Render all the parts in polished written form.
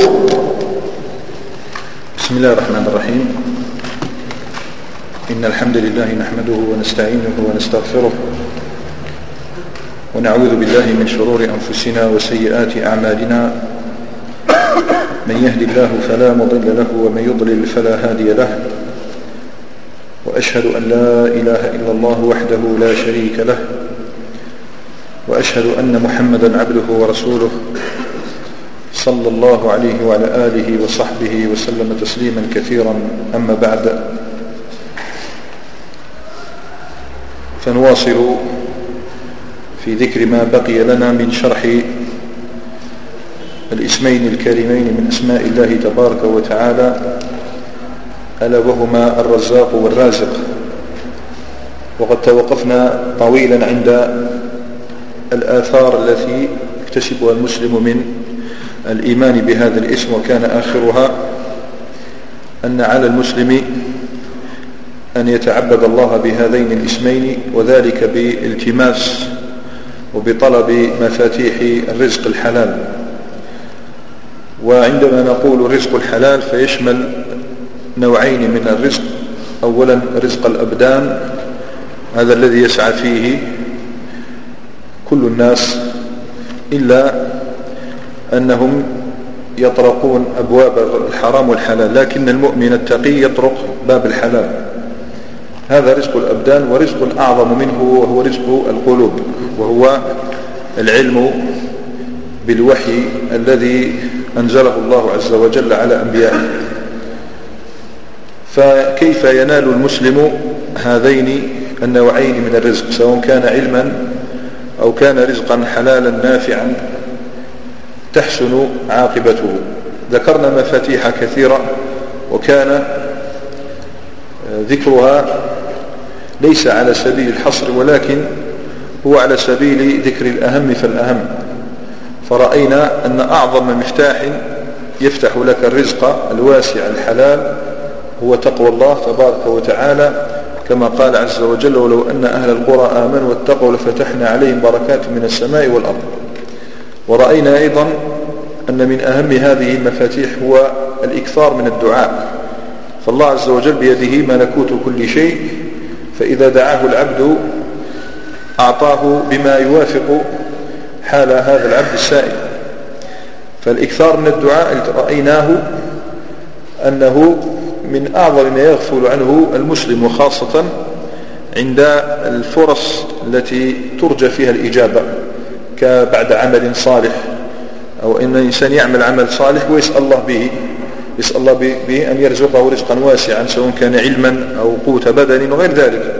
بسم الله الرحمن الرحيم. إن الحمد لله نحمده ونستعينه ونستغفره ونعوذ بالله من شرور أنفسنا وسيئات أعمالنا. من يهد الله فلا مضل له ومن يضلل فلا هادي له. وأشهد أن لا إله إلا الله وحده لا شريك له، وأشهد أن محمدا عبده ورسوله صلى الله عليه وعلى آله وصحبه وسلم تسليما كثيرا. أما بعد، فنواصل في ذكر ما بقي لنا من شرح الاسمين الكريمين من أسماء الله تبارك وتعالى، ألا وهما الرزاق والرازق. وقد توقفنا طويلا عند الآثار التي يكتسبها المسلم من الإيمان بهذا الاسم، وكان آخرها أن على المسلم أن يتعبد الله بهذين الاسمين، وذلك بالتماس وبطلب مفاتيح الرزق الحلال. وعندما نقول رزق الحلال فيشمل نوعين من الرزق. أولا رزق الأبدان، هذا الذي يسعى فيه كل الناس، إلا أنهم يطرقون أبواب الحرام والحلال، لكن المؤمن التقي يطرق باب الحلال. هذا رزق الأبدان. ورزق أعظم منه وهو رزق القلوب، وهو العلم بالوحي الذي أنزله الله عز وجل على أنبيائه. فكيف ينال المسلم هذين النوعين من الرزق، سواء كان علما أو كان رزقا حلالا نافعا تحسن عاقبته؟ ذكرنا مفاتيح كثيرة، وكان ذكرها ليس على سبيل الحصر، ولكن هو على سبيل ذكر الأهم فالأهم. فرأينا أن أعظم مفتاح يفتح لك الرزق الواسع الحلال هو تقوى الله تبارك وتعالى، كما قال عز وجل: ولو أن أهل القرى آمنوا واتقوا لفتحنا عليهم بركات من السماء والأرض. ورأينا أيضا أن من أهم هذه المفاتيح هو الإكثار من الدعاء، فالله عز وجل بيده ملكوت كل شيء، فإذا دعاه العبد أعطاه بما يوافق حال هذا العبد السائل. فالإكثار من الدعاء رأيناه أنه من أعظم ما يغفل عنه المسلم، وخاصة عند الفرص التي ترجى فيها الإجابة، كبعد عمل صالح، أو أن الإنسان يعمل عمل صالح ويسأل الله به، يسأل الله به أن يرزقه رزقا واسعا، سواء كان علما أو قوت بدن وغير ذلك.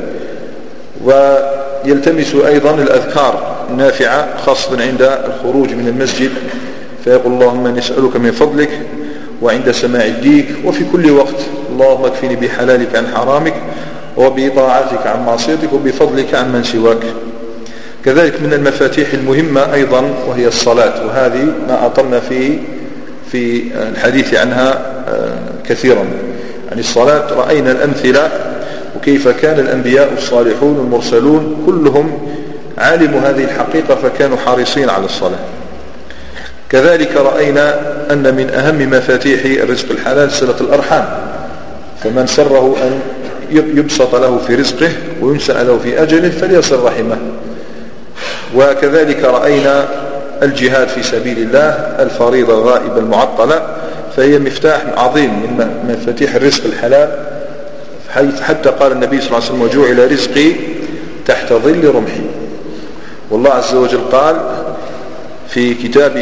ويلتمس أيضا الأذكار النافعة، خاصة عند الخروج من المسجد، فيقول: اللهم نسألك من فضلك، وعند سماع الديك، وفي كل وقت: اللهم اكفني بحلالك عن حرامك، وبطاعتك عن معصيتك، وبفضلك عن من سواك. كذلك من المفاتيح المهمة أيضا وهي الصلاة، وهذه ما أطلنا في الحديث عنها كثيرا. يعني الصلاة رأينا الأمثلة، وكيف كان الأنبياء الصالحون المرسلون كلهم علموا هذه الحقيقة فكانوا حريصين على الصلاة. كذلك رأينا أن من أهم مفاتيح الرزق الحلال صلة الأرحام، فمن سره أن يبسط له في رزقه وينسأ له في أجله فليصل رحمه. وكذلك رأينا الجهاد في سبيل الله، الفريضة الغائبة المعطلة، فهي مفتاح عظيم من مفاتيح الرزق الحلال، حتى قال النبي صلى الله عليه وسلم: وجعل رزقي تحت ظل رمحي. والله عز وجل قال في كتابه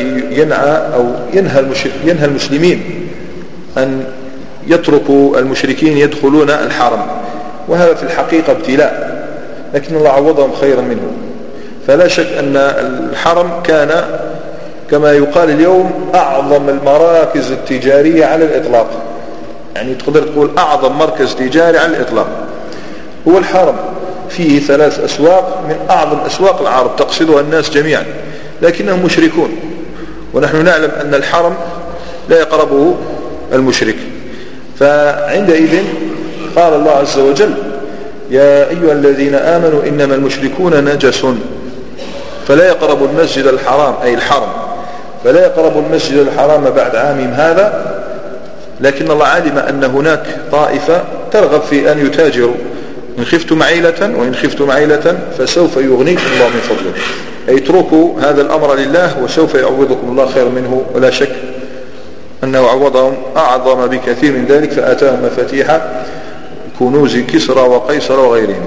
ينهى المسلمين أن يتركوا المشركين يدخلون الحرم، وهذا في الحقيقة ابتلاء، لكن الله عوضهم خيرا منه. فلا شك أن الحرم كان كما يقال اليوم أعظم المراكز التجارية على الإطلاق، يعني تقدر تقول أعظم مركز تجاري على الإطلاق هو الحرم. فيه 3 أسواق من أعظم أسواق العرب تقصدها الناس جميعا، لكنهم مشركون، ونحن نعلم أن الحرم لا يقربه المشرك. فعندئذ قال الله عز وجل: يا أيها الذين آمنوا إنما المشركون نجس فلا يقربوا المسجد الحرام، أي الحرم. فلا يقربوا المسجد الحرام بعد عامهم هذا. لكن الله علم أن هناك طائفة ترغب في أن يتاجروا، إن خفتم عيلة وإن خفتم عيلة فسوف يغنيكم الله من فضله، أي اتركوا هذا الأمر لله وسوف يعوضكم الله خير منه، ولا شك أنه عوضهم أعظم بكثير من ذلك، فآتاهم مفاتيح كنوز كسرى وقيصر وغيرهم.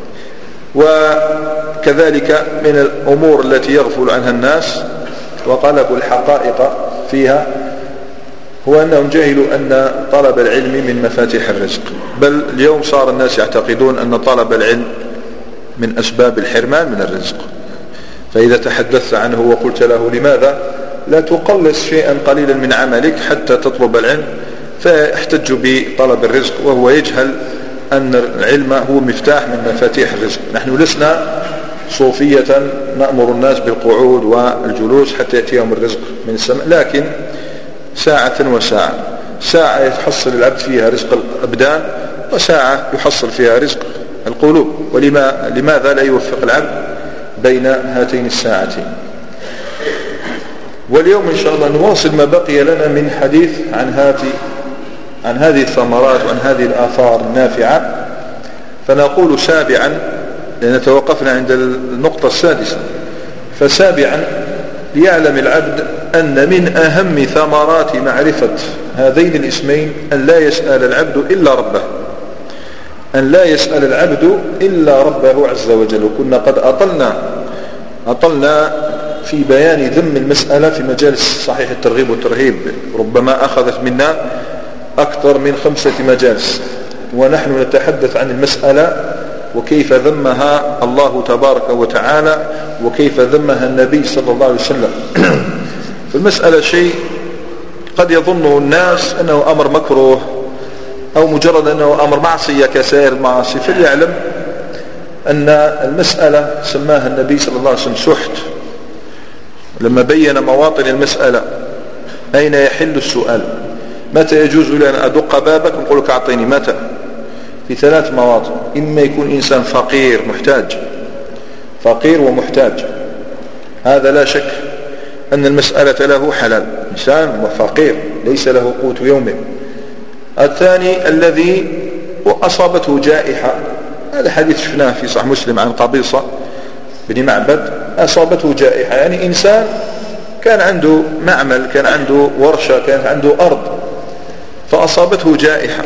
وكذلك من الأمور التي يغفل عنها الناس وقلبوا الحقائق فيها هو أنهم جهلوا أن طلب العلم من مفاتيح الرزق، بل اليوم صار الناس يعتقدون أن طلب العلم من أسباب الحرمان من الرزق. فإذا تحدثت عنه وقلت له لماذا لا تقلص شيئا قليلا من عملك حتى تطلب العلم، فيحتج بطلب الرزق وهو يجهل أن العلم هو مفتاح من مفاتيح الرزق. نحن لسنا صوفية نأمر الناس بالقعود والجلوس حتى يأتيهم الرزق من السماء، لكن ساعة وساعة، ساعة يحصل العبد فيها رزق الأبدان وساعة يحصل فيها رزق القلوب. ولماذا لا يوفق العبد بين هاتين الساعتين؟ واليوم إن شاء الله نواصل ما بقي لنا من حديث عن هذه الثمرات وعن هذه الآثار النافعة. فنقول سابعا، لأن توقفنا عند النقطة السادسة، فسابعا ليعلم العبد أن من أهم ثمرات معرفة هذين الاسمين أن لا يسأل العبد إلا ربه، أن لا يسأل العبد إلا ربه عز وجل. وكنا قد أطلنا في بيان ذم المسألة في مجالس صحيح الترغيب والترهيب، ربما أخذت منا أكثر من 5 مجالس، ونحن نتحدث عن المسألة وكيف ذمها الله تبارك وتعالى وكيف ذمها النبي صلى الله عليه وسلم. فالمسألة شيء قد يظنه الناس أنه أمر مكروه أو مجرد أنه أمر معصية كسائر المعاصي، فليعلم أن المسألة سماها النبي صلى الله عليه وسلم سحت، لما بين مواطن المسألة أين يحل السؤال، متى يجوز لي أن أدق بابك ونقول لك أعطيني، متى؟ في 3 مواطن، إما يكون إنسان فقير محتاج، فقير ومحتاج، هذا لا شك أن المسألة له حلال، إنسان فقير ليس له قوت يومه. الثاني الذي أصابته جائحة، هذا حديث شفناه في صحيح مسلم عن قبيصة بن معبد، أصابته جائحة، يعني إنسان كان عنده معمل، كان عنده ورشة، كان عنده أرض، فأصابته جائحة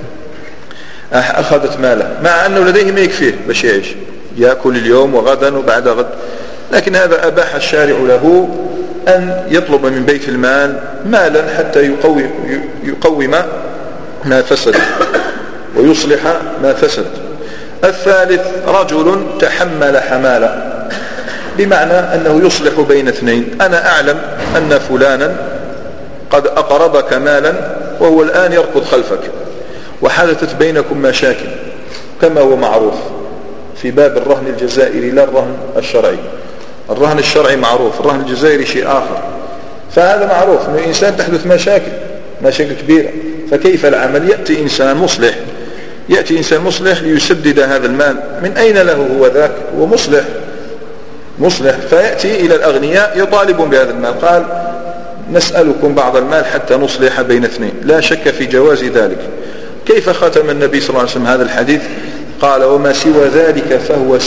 أخذت ماله، مع أنه لديه ما يكفيه باش يعيش، يأكل اليوم وغدا وبعد غد، لكن هذا أباح الشارع له أن يطلب من بيت المال مالا حتى يقوم ما فسد ويصلح ما فسد. الثالث رجل تحمل حمالا، بمعنى أنه يصلح بين 2، أنا أعلم أن فلانا قد أقرضك مالا وهو الآن يركض خلفك وحدثت بينكم مشاكل كما هو معروف في باب الرهن الجزائري، لا الرهن الشرعي. الرهن الشرعي معروف، الرهن الجزائري شيء آخر. فهذا معروف أن الإنسان تحدث مشاكل كبيرة، فكيف العمل؟ يأتي إنسان مصلح ليسدد هذا المال، من أين له هو ذاك؟ هو مصلح، فيأتي إلى الأغنياء يطالبون بهذا المال، قال نسألكم بعض المال حتى نصلح بين 2، لا شك في جواز ذلك. كيف ختم النبي صلى الله عليه وسلم هذا الحديث؟ قال وما سوى ذلك فهو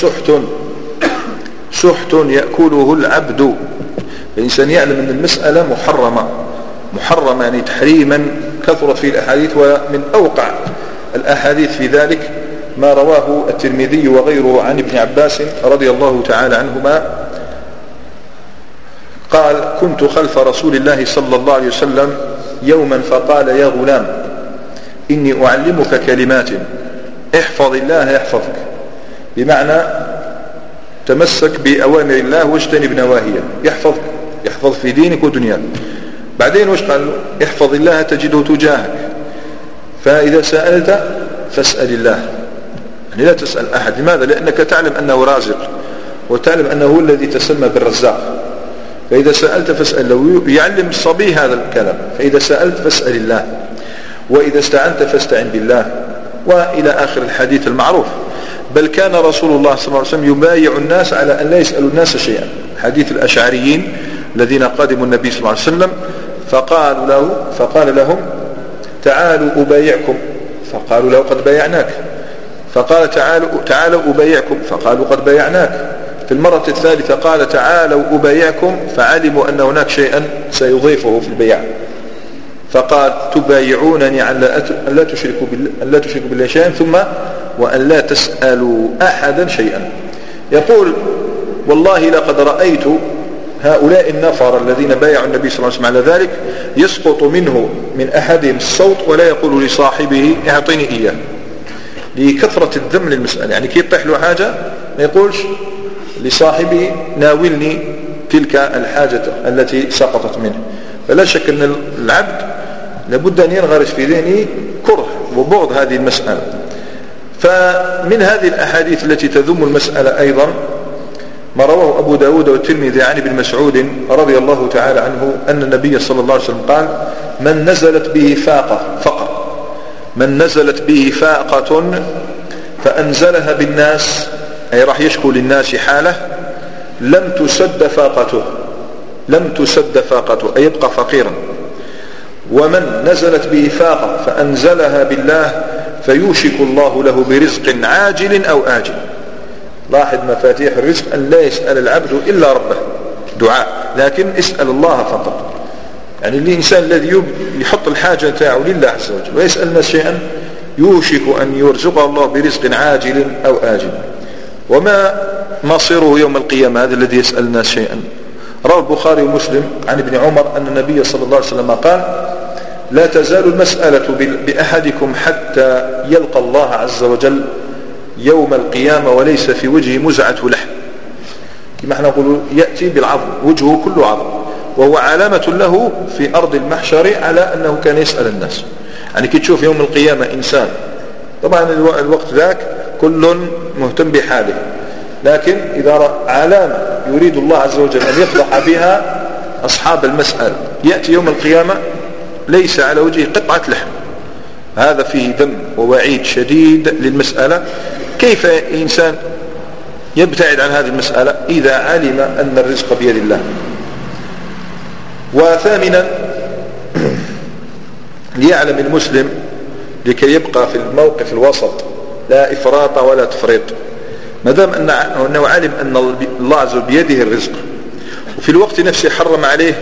سحت يأكله العبد. الإنسان يعلم أن المسألة محرمة يعني تحريما كثرت فيه الأحاديث، ومن أوقع الأحاديث في ذلك ما رواه الترمذي وغيره عن ابن عباس رضي الله تعالى عنهما قال كنت خلف رسول الله صلى الله عليه وسلم يوما فقال يا غلام إني أعلمك كلمات احفظ الله يحفظك، بمعنى تمسك بأوامر الله واجتنب نواهيه، يحفظ في دينك ودنياك. بعدين وش قال له؟ احفظ الله تجده تجاهك، فإذا سألت فاسأل الله، يعني لا تسأل أحد. لماذا؟ لأنك تعلم أنه رازق وتعلم أنه هو الذي تسمى بالرزاق، فإذا سألت فاسأل له. يعلم الصبي هذا الكلام، فإذا سألت فاسأل الله، وإذا استعنت فاستعن بالله، وإلى آخر الحديث المعروف. بل كان رسول الله صلى الله عليه وسلم يبايع الناس على أن لا يسألوا الناس شيئا، حديث الأشعريين الذين قدموا النبي صلى الله عليه وسلم، فقال لهم تعالوا أبايعكم، فقالوا له قد بايعناك، فقال تعالوا أبايعكم، فقالوا قد بايعناك. في المرة الثالثة قال تعالوا أبايعكم، فعلموا أن هناك شيئا سيضيفه في البيع، فقال تبايعونني على أن لا تشركوا بالله شيئا، ثم وأن لا تسألوا أحدا شيئا. يقول والله لقد رأيت هؤلاء النفر الذين بايعوا النبي صلى الله عليه وسلم على ذلك يسقط من أحدهم الصوت ولا يقول لصاحبه اعطيني إياه، لكثرة الذم للمسألة. يعني كي يطيح له حاجة ما يقولش لصاحبه ناولني تلك الحاجة التي سقطت منه. فلا شك أن العبد لابد أن ينغرس في ذهنه كره وبغض هذه المسألة. فمن هذه الأحاديث التي تذم المسألة أيضا ما رواه أبو داود والترمذي عن ابن مسعود رضي الله تعالى عنه أن النبي صلى الله عليه وسلم قال من نزلت به فقر، من نزلت به فاقة فأنزلها بالناس، أي راح يشكو للناس حاله، لم تسد فاقته أي يبقى فقيرا. ومن نزلت به فاقة فأنزلها بالله فيوشك الله له برزق عاجل أو آجل. لاحظ مفاتيح الرزق أن لا يسأل العبد إلا ربه دعاء، لكن اسأل الله فقط. يعني الإنسان الذي يحط الحاجة تاعه لله عز وجل ويسأل الناس شيئا يوشك أن يرزقه الله برزق عاجل أو آجل. وما مصيره يوم القيامة هذا الذي يسأل الناس شيئا؟ روى البخاري ومسلم عن ابن عمر أن النبي صلى الله عليه وسلم قال لا تزال المسألة بأحدكم حتى يلقى الله عز وجل يوم القيامة وليس في وجهه مزعة لحم، كما احنا نقول يأتي بالعظم، وجهه كله عظم، وهو علامة له في أرض المحشر على أنه كان يسأل الناس. يعني كي تشوف يوم القيامة إنسان، طبعا الوقت ذاك كل مهتم بحاله، لكن إذا رأى علامة يريد الله عز وجل أن يفضح بها أصحاب المسألة، يأتي يوم القيامة ليس على وجهه قطعة لحم، هذا فيه ذم ووعيد شديد للمسألة. كيف إنسان يبتعد عن هذه المسألة إذا علم أن الرزق بيد الله؟ وثامنا ليعلم المسلم لكي يبقى في الموقف الوسط لا إفراط ولا تفريط، ما دام أنه علم أن الله عز وجل بيده الرزق وفي الوقت نفسه حرم عليه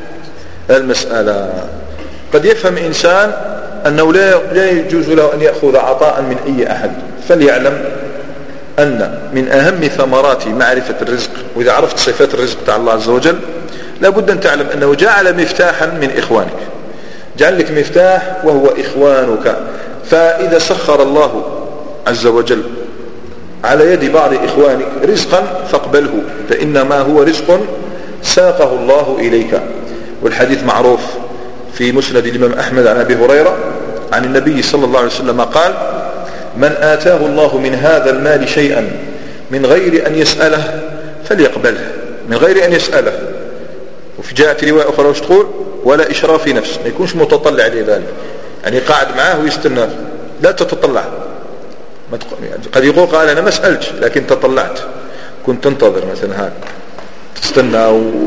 المسألة. قد يفهم إنسان أنه لا يجوز له أن يأخذ عطاء من أي أحد، فليعلم أن من أهم ثمرات معرفة الرزق، وإذا عرفت صفات الرزق تاع الله عز وجل لابد أن تعلم أنه جعل مفتاحا من إخوانك، جعل لك مفتاح وهو إخوانك. فإذا سخر الله عز وجل على يد بعض إخوانك رزقا فاقبله، فإنما هو رزق ساقه الله إليك. والحديث معروف في مسند الإمام أحمد عن أبي هريرة عن النبي صلى الله عليه وسلم قال من آتاه الله من هذا المال شيئا من غير أن يسأله فليقبله، من غير أن يسأله. وفي جاءت رواية أخرى وش تقول ولا إشراف في نفس، ما يكونش متطلع لذلك، يعني قاعد معاه ويستنى، لا تتطلع. قد يقول قال أنا ما سألتش لكن تطلعت، كنت تنتظر مثلا هذا تستنى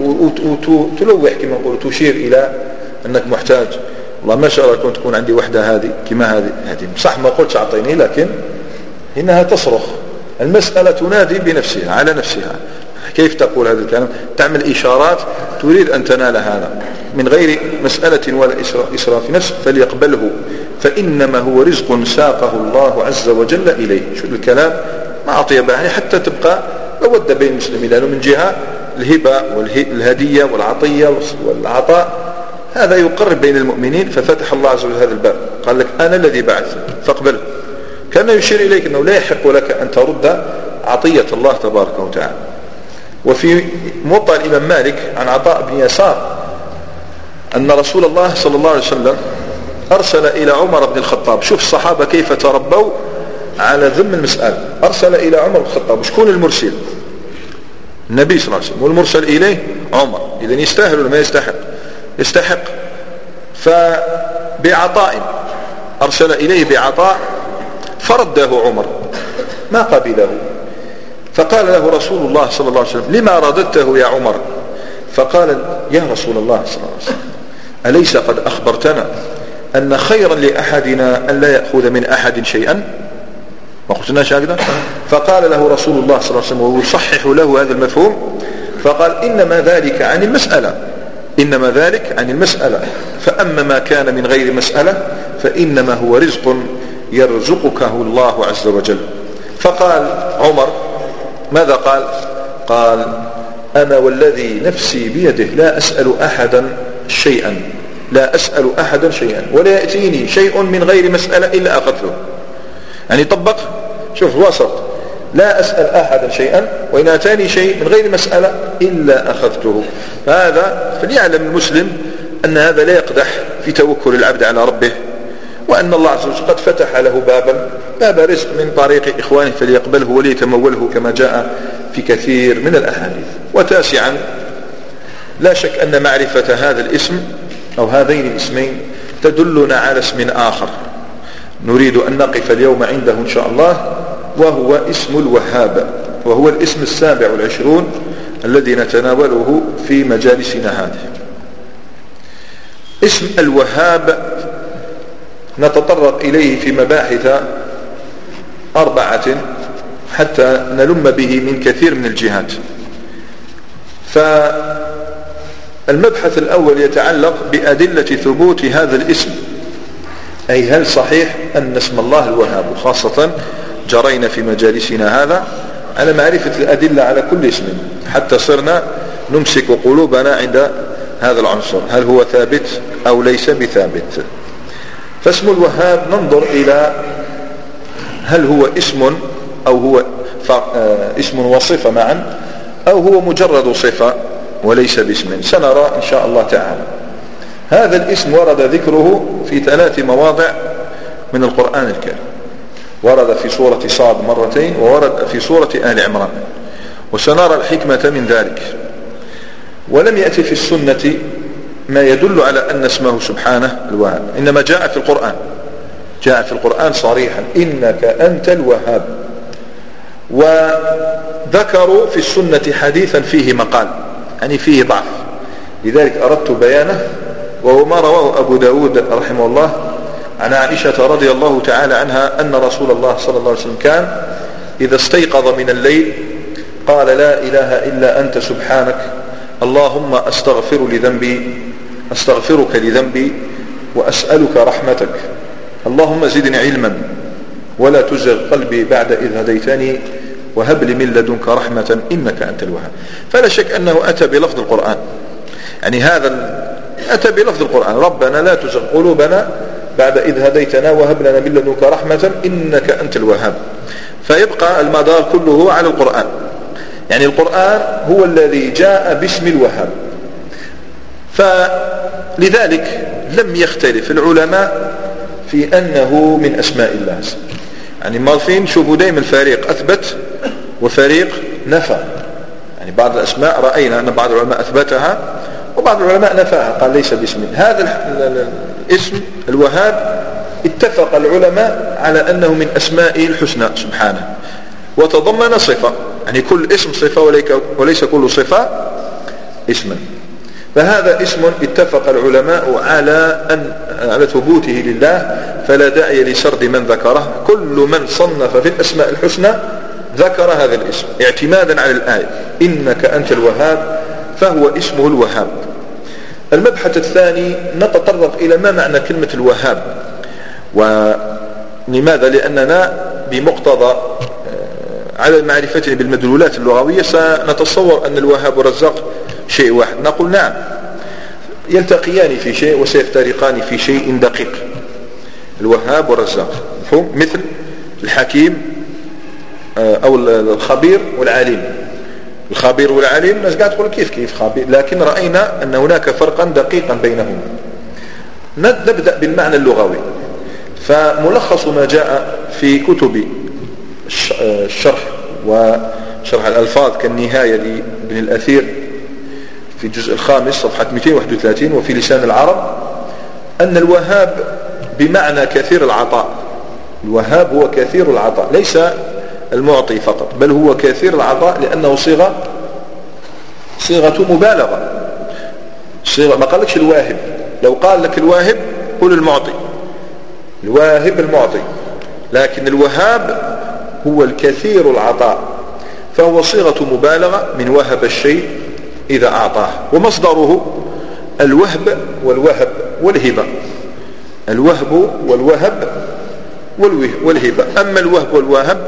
وتلوح كما نقول، تشير إلى أنك محتاج. والله ما شاء الله كنت تكون عندي وحدة هذه كما هذه صح، ما قلتش أعطيني، لكن إنها تصرخ، المسألة تنادي بنفسها على نفسها. كيف تقول هذا الكلام؟ تعمل إشارات تريد أن تنال هذا من غير مسألة ولا إسراف نفس، فليقبله فإنما هو رزق ساقه الله عز وجل إليه. شو الكلام؟ ما أطيبه، يعني حتى تبقى مودة بين المسلمين، لأنه من جهة الهبة والهدية والعطية والعطاء هذا يقرب بين المؤمنين. ففتح الله عز وجل هذا الباب، قال لك أنا الذي بعث فاقبله، كان يشير إليك أنه لا يحق لك أن ترد عطية الله تبارك وتعالى. وفي موطأ الإمام مالك عن عطاء بن يسار أن رسول الله صلى الله عليه وسلم أرسل إلى عمر بن الخطاب، شوف الصحابة كيف تربوا على ذم المسألة، أرسل إلى عمر بن الخطاب. وشكون المرسل؟ النبي صلى الله عليه وسلم، والمرسل إليه عمر، إذن يستاهل ولا ما يستحق؟ يستحق. فبعطاء أرسل إليه بعطاء فرده عمر ما قبله، فقال له رسول الله صلى الله عليه وسلم لما رددته يا عمر؟ فقال يا رسول الله صلى الله عليه وسلم أليس قد أخبرتنا أن خيرا لأحدنا أن لا يأخذ من أحد شيئا؟ ما قلتناش هكذا؟ فقال له رسول الله صلى الله عليه وسلم ويصحح له هذا المفهوم، فقال إنما ذلك عن المسألة، إنما ذلك عن المسألة، فأما ما كان من غير مسألة فإنما هو رزق يرزقكه الله عز وجل. فقال عمر ماذا قال؟ قال أنا والذي نفسي بيده لا أسأل أحدا شيئا، لا أسأل أحدا شيئا ولا يأتيني شيء من غير مسألة إلا أخذته. يعني طبق، شوف وسط، لا أسأل أحدا شيئا وإن أتاني شيء من غير مسألة إلا أخذته. فهذا فليعلم المسلم أن هذا لا يقدح في توكل العبد على ربه، وأن الله عز وجل قد فتح له باب رزق من طريق إخوانه فليقبله وليتموله كما جاء في كثير من الأحاديث. وتاسعا لا شك أن معرفة هذا الاسم أو هذين الاسمين تدلنا على اسم آخر نريد أن نقف اليوم عنده إن شاء الله، وهو اسم الوهاب، وهو الاسم 27 الذي نتناوله في مجالسنا هذه. اسم الوهاب نتطرق إليه في مباحث 4 حتى نلم به من كثير من الجهات. فالمبحث الأول يتعلق بأدلة ثبوت هذا الاسم، أي هل صحيح أن اسم الله الوهاب، وخاصة جرينا في مجالسنا هذا على معرفة الأدلة على كل اسم حتى صرنا نمسك قلوبنا عند هذا العنصر، هل هو ثابت أو ليس بثابت. فاسم الوهاب ننظر إلى هل هو اسم أو هو اسم وصفة معا، أو هو مجرد صفة وليس باسم. سنرى إن شاء الله تعالى. هذا الاسم ورد ذكره في 3 مواضع من القرآن الكريم، ورد في سورة صاد مرتين، وورد في سورة آل عمران، وسنرى الحكمة من ذلك. ولم يأتي في السنة ما يدل على أن اسمه سبحانه الوهاب، إنما جاء في القرآن، جاء في القرآن صريحا إنك أنت الوهاب. وذكروا في السنة حديثا فيه مقال، يعني فيه ضعف، لذلك أردت بيانه، وهو ما رواه أبو داود رحمه الله عن عائشة رضي الله تعالى عنها أن رسول الله صلى الله عليه وسلم كان إذا استيقظ من الليل قال لا إله إلا أنت سبحانك اللهم أستغفرك لذنبي وأسألك رحمتك، اللهم زدني علما ولا تزغ قلبي بعد إذ هديتني وهب لي من لدنك رحمة إنك أنت الوهاب. فلا شك أنه أتى بلفظ القرآن، يعني هذا أتى بلفظ القرآن، ربنا لا تزغ قلوبنا بعد إذ هديتنا وهب لنا من لدنك رحمة إنك أنت الوهاب. فيبقى المدار كله على القرآن، يعني القرآن هو الذي جاء باسم الوهاب. فلذلك لم يختلف العلماء في أنه من أسماء الله، يعني مالفين شوفوا دائما فريق أثبت وفريق نفى. يعني بعض الأسماء رأينا أن بعض العلماء أثبتها وبعض العلماء نفاها، قال ليس باسم. هذا الاسم الوهاب اتفق العلماء على أنه من أسمائه الحسنى سبحانه، وتضمن صفة، يعني كل اسم صفة وليس كل صفة اسما. فهذا اسم اتفق العلماء على ثبوته لله، فلا داعي لسرد من ذكره. كل من صنف في الأسماء الحسنى ذكر هذا الاسم اعتمادا على الآية إنك أنت الوهاب، فهو اسمه الوهاب. المبحث الثاني نتطرق إلى ما معنى كلمة الوهاب، ولماذا؟ لأننا بمقتضى على معرفتنا بالمدلولات اللغوية سنتصور أن الوهاب والرزاق شيء واحد. نقول نعم، يلتقيان في شيء وسيفترقان في شيء دقيق، الوهاب والرزاق، مثل الحكيم أو الخبير والعليم. الخبير والعليم الناس قاعد تقول كيف خبير، لكن رأينا أن هناك فرقا دقيقا بينهما. نبدأ بالمعنى اللغوي. فملخص ما جاء في كتب الشرح وشرح الألفاظ كالنهاية لابن الأثير في الجزء 5 صفحة 231 وفي لسان العرب أن الوهاب بمعنى كثير العطاء. الوهاب هو كثير العطاء، ليس المعطي فقط، بل هو كثير العطاء، لأنه صيغة مبالغة. الصيغة ما قالكش الواهب. لو قال لك الواهب قول المعطي، الواهب المعطي، لكن الوهاب هو الكثير العطاء، فهو صيغة مبالغة من وهب الشيء إذا أعطاه، ومصدره الوهب والوهب والهبة، الوهب والوهب والهبة. أما الوهب والوهب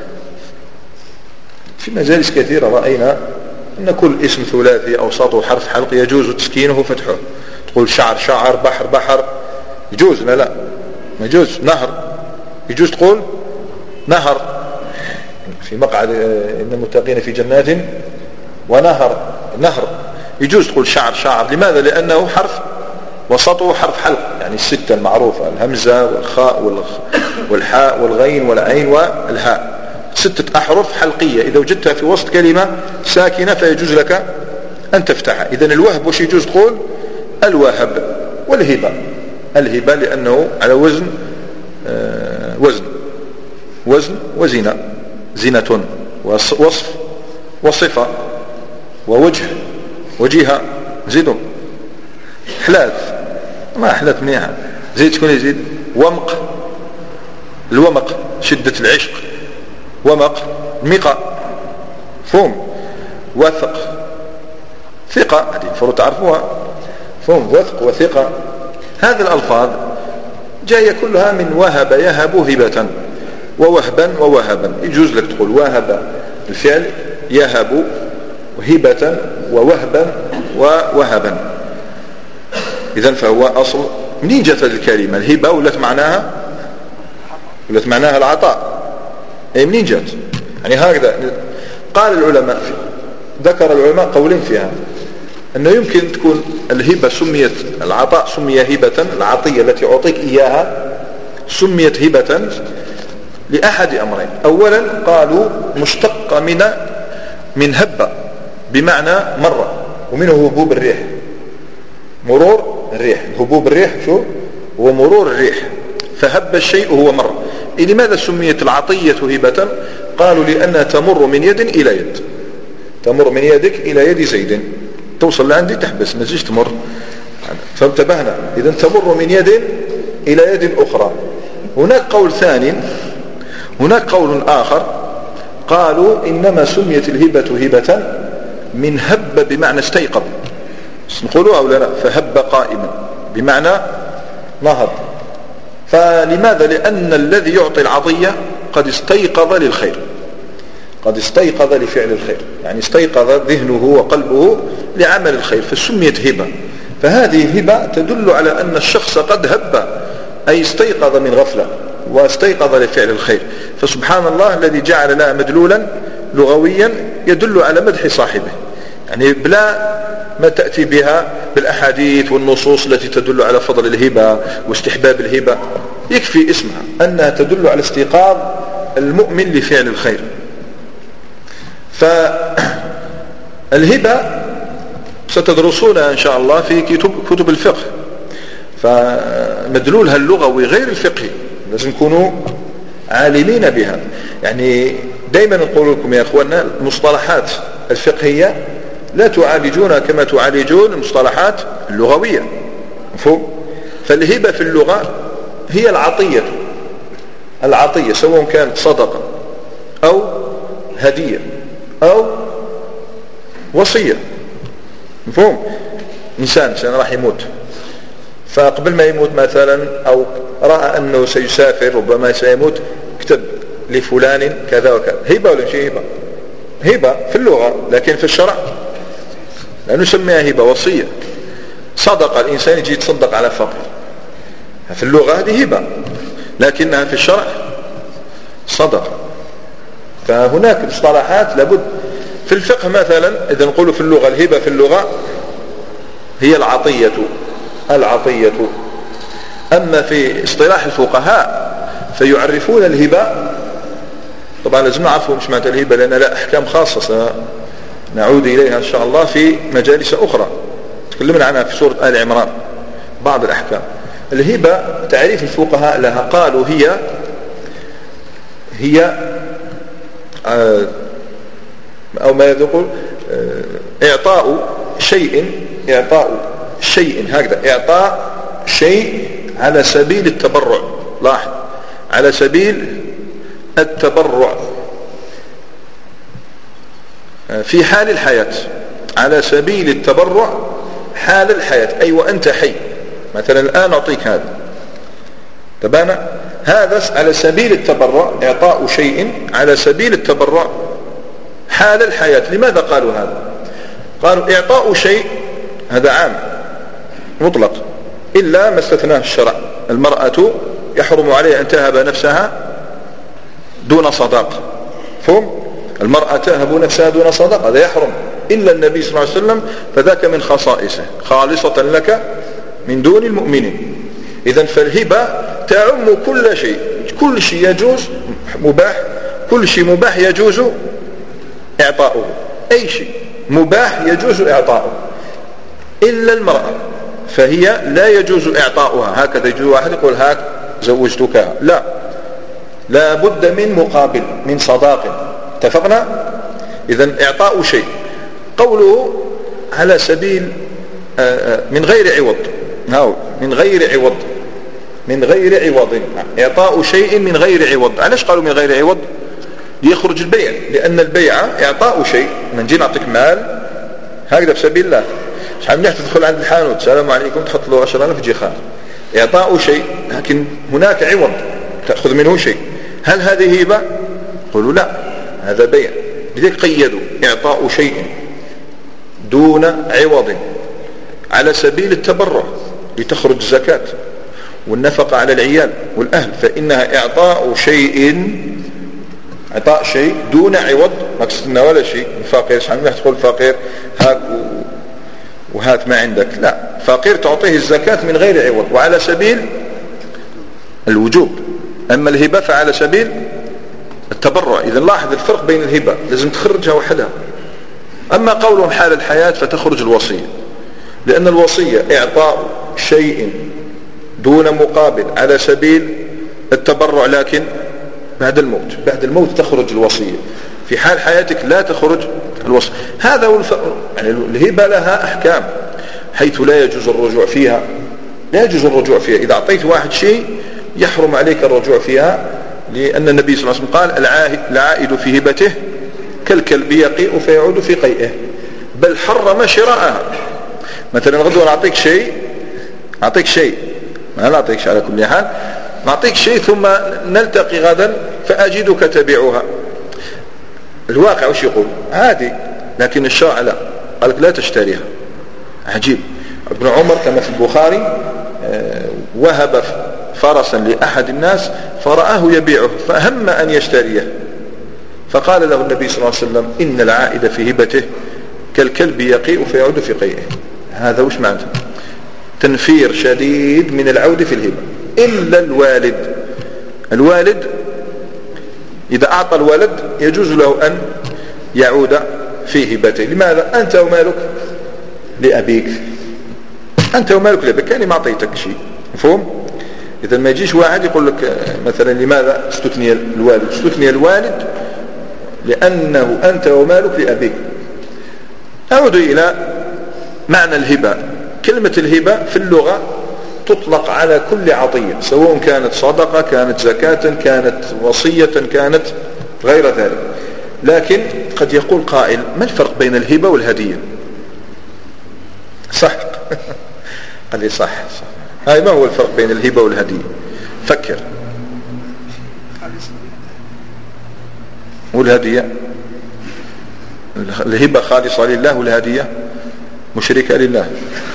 في مجالس كثيرة رأينا أن كل اسم ثلاثي أوسطه حرف حلق يجوز تسكينه وفتحه. تقول شعر شعر، بحر بحر، يجوز؟ لا ما يجوز. نهر يجوز تقول نهر، في مقعد إن المتقين في جنات ونهر، نهر يجوز تقول شعر شعر. لماذا؟ لأنه حرف وسطه حرف حلق، يعني الستة المعروفة، الهمزة والخاء والحاء والغين والعين والهاء، 6 أحرف حلقية. إذا وجدتها في وسط كلمة ساكنة فيجوز لك أن تفتحها. إذن الوهب وش يجوز تقول؟ الوهب. والهبة، الهبة لأنه على وزن وزن وزنة، زنة ووصف وصفة ووجه وجهة. زيدوا حلاث، ما أحلاث منيحة، زيد شكون يزيد؟ ومق، الومق شدة العشق، ومق مقى، فهم. وثق، ثقة، هذه المفروض تعرفوها، فهم. وثق وثقة، هذه الألفاظ جاية كلها من وهب يهب هبة، ووهبا ووهبا. يجوز لك تقول وهب الفعل، يهب هبة، ووهبا ووهبا. إذن فهو أصل. منين جت الكلمة الهبة؟ ولت معناها العطاء. أي منين جت؟ يعني هكذا قال العلماء، ذكر العلماء قولين فيها، أنه يمكن تكون الهبة سميت العطاء سمي هبة، العطية التي أعطيك إياها سميت هبة لأحد أمرين. أولا قالوا مشتقة من هب بمعنى مرة، ومنه هبوب الريح، مرور الريح. هبوب الريح شو هو؟ مرور الريح. فهب الشيء هو مرة. لماذا سميت العطية هبة؟ قالوا لأنها تمر من يد إلى يد، تمر من يدك إلى يد زيد، توصل لعندي تحبس، ما تجيش تمر. فانتبهنا، إذا تمر من يد إلى يد أخرى. هناك قول ثاني، هناك قول آخر قالوا إنما سميت الهبة هبة من هب بمعنى استيقظ، نقولوا أو لا؟ فهب قائما بمعنى نهض. فلماذا؟ لأن الذي يعطي العطية قد استيقظ للخير، قد استيقظ لفعل الخير، يعني استيقظ ذهنه وقلبه لعمل الخير، فسميت هبة. فهذه الهبة تدل على أن الشخص قد هب، أي استيقظ من غفلة واستيقظ لفعل الخير. فسبحان الله الذي جعل لها مدلولا لغويا يدل على مدح صاحبه، يعني بلا ما تأتي بها بالأحاديث والنصوص التي تدل على فضل الهبة واستحباب الهبة. يكفي اسمها أنها تدل على استيقاظ المؤمن لفعل الخير. فالهبة ستدرسونها إن شاء الله في كتب الفقه، فمدلولها اللغوي غير الفقهي، لازم نكونوا عالمين بها. يعني دايما نقول لكم يا أخواننا المصطلحات الفقهية لا تعالجونها كما تعالجون المصطلحات اللغوية، مفهوم؟ فالهبة في اللغة هي العطية، العطية سواء كانت صدقة أو هدية أو وصية، مفهوم؟ إنسان راح يموت، فقبل ما يموت مثلا أو رأى أنه سيسافر ربما سيموت، كتب لفلان كذا وكذا. هبة ولا شيء؟ هبة، هبة في اللغة، لكن في الشرع لا نسميها هبة، وصية. صدقة، الإنسان يجي يتصدق على فقير، في اللغة هذه هبة، لكنها في الشرع صدقة. فهناك مصطلحات لابد. في الفقه مثلا إذا نقول في اللغة الهبة في اللغة هي العطية، العطية. أما في اصطلاح الفقهاء فيعرفون الهبة، طبعا لازم نعرفوا مش معنى الهبة لأن لا أحكام خاصة نعود إليها إن شاء الله في مجالس أخرى، تكلمنا عنها في سورة آل عمران بعض الأحكام. الهبة تعريف الفقهاء لها قالوا هي أو ما يقول إعطاء شيء، هكذا إعطاء شيء على سبيل التبرع. لاحظ، على سبيل التبرع في حال الحياة، على سبيل التبرع حال الحياة، أي وأنت حي. مثلا الآن أعطيك هذا، تبانا هذا على سبيل التبرع، إعطاء شيء على سبيل التبرع حال الحياة. لماذا قالوا هذا؟ قالوا إعطاء شيء هذا عام مطلق إلا ما استثناه الشرع. المرأة يحرم عليها أن تهب نفسها دون صداق، فهم؟ المرأة تهب نفسها دون صداق، هذا يحرم، إلا النبي صلى الله عليه وسلم فذاك من خصائصه، خالصة لك من دون المؤمنين. إذن فالهبة تعم كل شيء، كل شيء يجوز مباح، كل شيء مباح يجوز إعطاؤه، أي شيء مباح يجوز إعطاؤه إلا المرأة، فهي لا يجوز إعطاؤها. هكذا يجوز واحد يقول هاك زوجتك، لا بد من مقابل، من صداق، اتفقنا؟ إذن إعطاء شيء. قوله على سبيل من غير عوض، من غير عوض، من غير عوض، إعطاء شيء من غير عوض. علاش قالوا من غير عوض؟ ليخرج البيع، لأن البيع إعطاء شيء. من جي نعطيك مال هكذا في سبيل الله، شحال مليح تدخل عند الحانوت السلام عليكم تحط له 10,000 يجي خارج، إعطاء شيء، لكن هناك عوض تأخذ منه شيء. هل هذه هبة؟ قالوا لا، هذا بيع. لذلك قيدوا إعطاء شيء دون عوض على سبيل التبرع لتخرج الزكاة والنفقة على العيال والأهل، فإنها إعطاء شيء دون عوض، ما تستنى ولا شيء. الفقير شحال مليح تقول فقير هاك وهات ما عندك، لا، فقير تعطيه الزكاة من غير عوض وعلى سبيل الوجوب. أما الهبة فعلى سبيل التبرع. إذا لاحظ الفرق بين الهبة، لازم تخرجها وحدها. أما قولهم حال الحياة فتخرج الوصية، لأن الوصية إعطاء شيء دون مقابل على سبيل التبرع، لكن بعد الموت تخرج الوصية. في حال حياتك لا تخرج الوصية. هذا هو الفرق. يعني الهبة لها أحكام حيث لا يجوز الرجوع فيها، إذا أعطيت واحد شيء يحرم عليك الرجوع فيها، لأن النبي صلى الله عليه وسلم قال العائد في هبته كالكلب يقيء فيعود في قيئه، بل حرم شراءها. مثلا غدوة أعطيك شيء ما نعطيكش على كل حال، نعطيك شيء ثم نلتقي غدا فأجدك تبيعها. الواقع وش يقول؟ عادي، لكن الشرع لا، قالك لا تشتريها. عجيب. ابن عمر كما في البخاري وهب فرسا لأحد الناس فرآه يبيعه فهم أن يشتريه، فقال له النبي صلى الله عليه وسلم إن العائد في هبته كالكلب يقيء فيعود في قيئه. هذا وش معنى؟ تنفير شديد من العود في الهبة. إلا الوالد إذا أعطى الولد يجوز له أن يعود في هبته. لماذا؟ أنت ومالك لأبيك، يعني ما أعطيتك شيء، مفهوم؟ إذا ما يجيش واحد يقول لك مثلا لماذا استثني الوالد لأنه أنت ومالك لأبيك. أعود إلى معنى الهبة. كلمة الهبة في اللغة تطلق على كل عطية، سواء كانت صدقة، كانت زكاة، كانت وصية، كانت غير ذلك. لكن قد يقول قائل ما الفرق بين الهبة والهدية؟ صح قال لي صح. هاي ما هو الفرق بين الهبة والهدية؟ فكر. والهدية الهبة خالصة لله والهدية مشركة لله.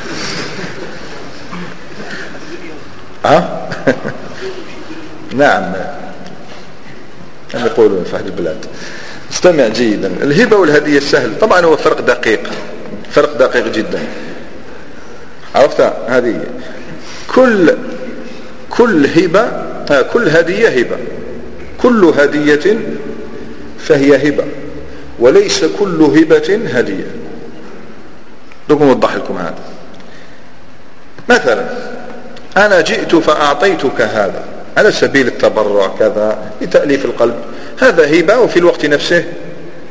نعم كما يقولون في أهل البلاد. استمع جيدا. الهبة والهدية السهل طبعا هو فرق دقيق جدا. عرفت؟ هذه كل هبة، كل هدية هبة، كل هدية فهي هبة، وليس كل هبة هدية. لكم أوضح لكم هذا. مثلا أنا جئت فأعطيتك هذا على سبيل التبرع كذا لتأليف القلب، هذا هبة وفي الوقت نفسه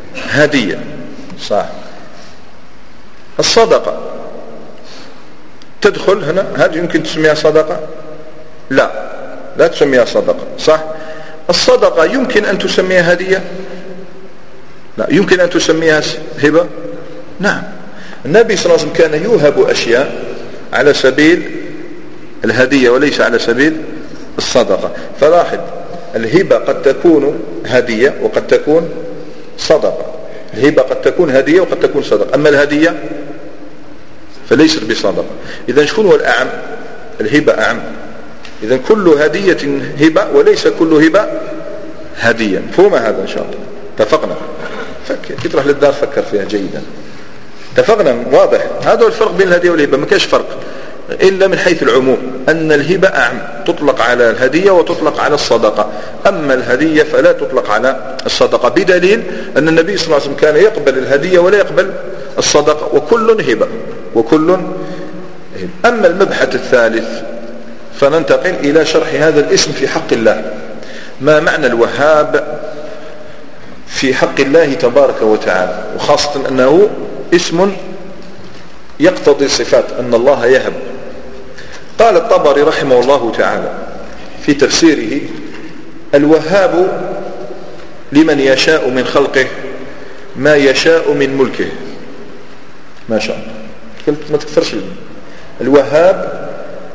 هدية. صح. الصدقة تدخل هنا، هل يمكن تسميها صدقة؟ لا تسميها صدقة، صح؟ الصدقة يمكن أن تسميها هدية؟ لا. يمكن أن تسميها هبة؟ نعم. النبي صلى الله عليه وسلم كان يوهب أشياء على سبيل الهدية وليس على سبيل الصدقة. فلاحظ، الهبة قد تكون هدية وقد تكون صدقة. الهبة قد تكون هدية وقد تكون صدقة، أما الهدية فليست بصدقة. إذن شكون هو الأعم؟ الهبة أعم. إذن كل هدية هبة وليس كل هبة هدية. مفهوم هذا إن شاء الله؟ اتفقنا؟ فكر كي تروح للدار فكر فيها جيدا. اتفقنا؟ واضح. هذا هو الفرق بين الهدية والهبة. ما كاش فرق إلا من حيث العموم، أن الهبة أعم، تطلق على الهدية وتطلق على الصدقة. أما الهدية فلا تطلق على الصدقة، بدليل أن النبي صلى الله عليه وسلم كان يقبل الهدية ولا يقبل الصدقة، وكل هبة وكل هبة. أما المبحث الثالث فننتقل إلى شرح هذا الاسم في حق الله. ما معنى الوهاب في حق الله تبارك وتعالى، وخاصة أنه اسم يقتضي صفات أن الله يهب. قال الطبري رحمه الله تعالى في تفسيره: الوهاب لمن يشاء من خلقه ما يشاء من ملكه. ما شاء الله، ما تكثرش. الوهاب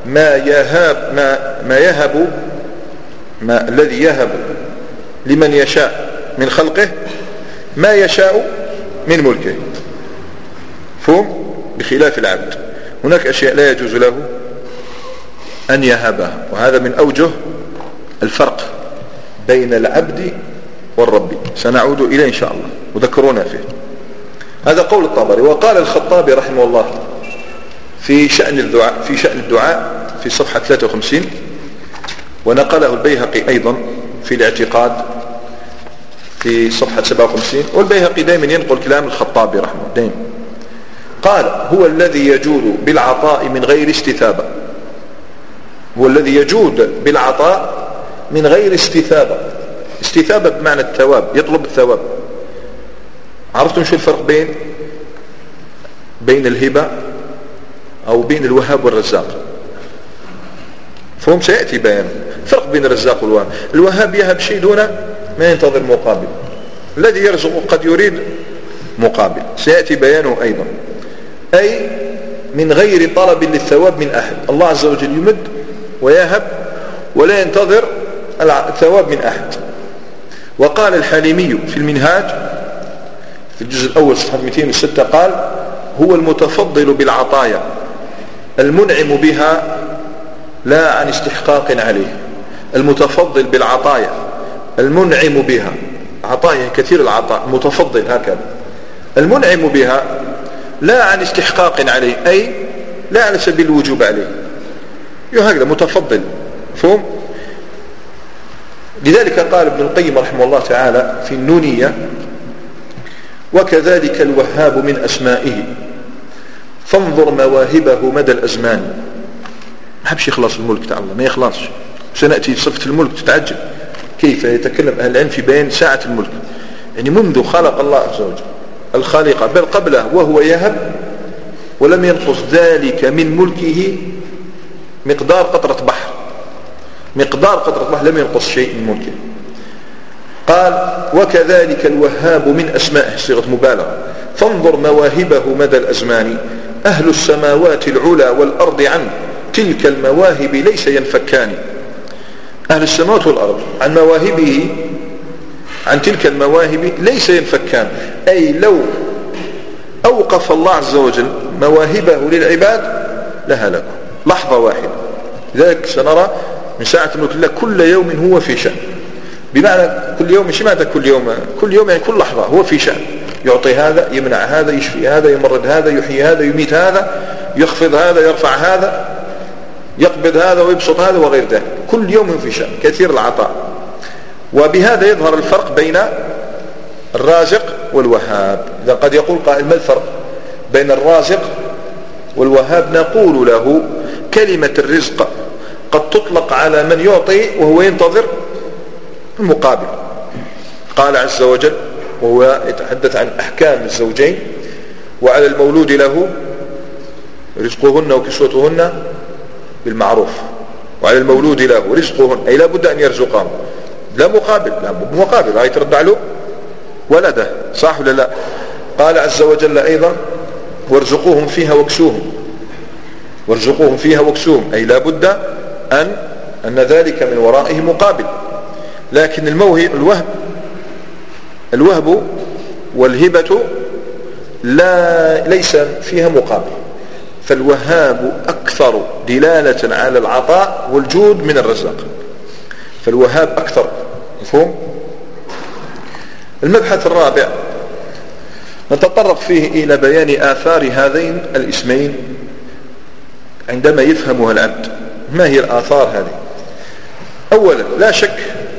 ما الذي يهب لمن يشاء من خلقه ما يشاء من ملكه. فهم؟ بخلاف العبد، هناك أشياء لا يجوز له أن يهبها، وهذا من أوجه الفرق بين العبد والرب، سنعود إليه إن شاء الله وذكرونا فيه. هذا قول الطبري. وقال الخطابي رحمه الله في شأن الدعاء في صفحة 53، ونقله البيهقي أيضا في الاعتقاد في صفحة 57، والبيهقي دائما ينقل كلام الخطابي رحمه الله دائما. قال: هو الذي يجود بالعطاء من غير استثابة. هو الذي يجود بالعطاء من غير استثابة. استثابة بمعنى الثواب، يطلب الثواب. عرفتم شو الفرق بين الهبة أو بين الوهاب والرزاق؟ فهم سيأتي بيان فرق بين الرزاق والوهاب. الوهاب يهب شيء دون ما ينتظر مقابل، الذي يرزق قد يريد مقابل، سيأتي بيانه أيضا. أي من غير طلب للثواب من أحد. الله عز وجل يمد ويهب ولا ينتظر الثواب من أحد. وقال الحليمي في المنهاج في الجزء الأول صفحة 206 قال: هو المتفضل بالعطايا المنعم بها لا عن استحقاق عليه. المتفضل بالعطايا المنعم بها، عطايا كثير العطاء، متفضل هكذا، المنعم بها لا عن استحقاق عليه، أي لا على سبيل الوجوب عليه، هكذا متفضل. فهم؟ لذلك قال ابن القيم رحمه الله تعالى في النونية: وكذلك الوهاب من أسمائه فانظر مواهبه مدى الأزمان. ما حبش يخلص الملك تاع الله، ما يخلصش. سنأتي صفة الملك تتعجب كيف يتكلم أهل العلم في بيان ساعة الملك، يعني منذ خلق الله عز وجل الخالق، بل قبله وهو يهب ولم ينقص ذلك من ملكه مقدار قطرة بحر. مقدار قطرة بحر لم ينقص شيء من ملكه. قال: وكذلك الوهاب من أسمائه، صيغة مبالغة. فانظر مواهبه مدى الأزمان أهل السماوات العلى والأرض عن تلك المواهب ليس ينفكان. أهل السماوات والأرض عن مواهبه، عن تلك المواهب ليس ينفكان. أي لو أوقف الله عز وجل مواهبه للعباد لهلكوا لحظة واحدة. لذلك سنرى من ساعة الملك الله كل يوم هو في شأن. بمعنى كل يوم، مش معنى كل يوم، كل يوم يعني كل لحظة هو في شأن. يعطي هذا، يمنع هذا، يشفي هذا، يمرض هذا، يحيي هذا، يميت هذا، يخفض هذا، يرفع هذا، يقبض هذا ويبسط هذا وغير ذلك. كل يوم في شأن، كثير العطاء. وبهذا يظهر الفرق بين الرازق والوهاب. إذا قد يقول قائل: ما الفرق بين الرازق والوهاب؟ نقول له: كلمة الرزق قد تطلق على من يعطي وهو ينتظر المقابل. قال عز وجل وهو يتحدث عن أحكام الزوجين: وعلى المولود له رزقهن وكسوتهن بالمعروف وعلى المولود له رزقهن، أي لا بد أن يرزقهم، لا مقابل، لا مقابل هاي ترضع له ولده، صح ولا لا؟ قال عز وجل أيضا وارزقوهم فيها واكسوهم، وارزقوهم فيها واكسوهم، أي لا بد أن ذلك من ورائه مقابل. لكن الوهب والهبة ليس فيها مقابل، فالوهاب أكثر دلالة على العطاء والجود من الرزاق، فالوهاب أكثر. مفهوم؟ المبحث الرابع نتطرق فيه إلى بيان آثار هذين الاسمين عندما يفهمها العبد. ما هي الآثار هذه؟ أولا لا شك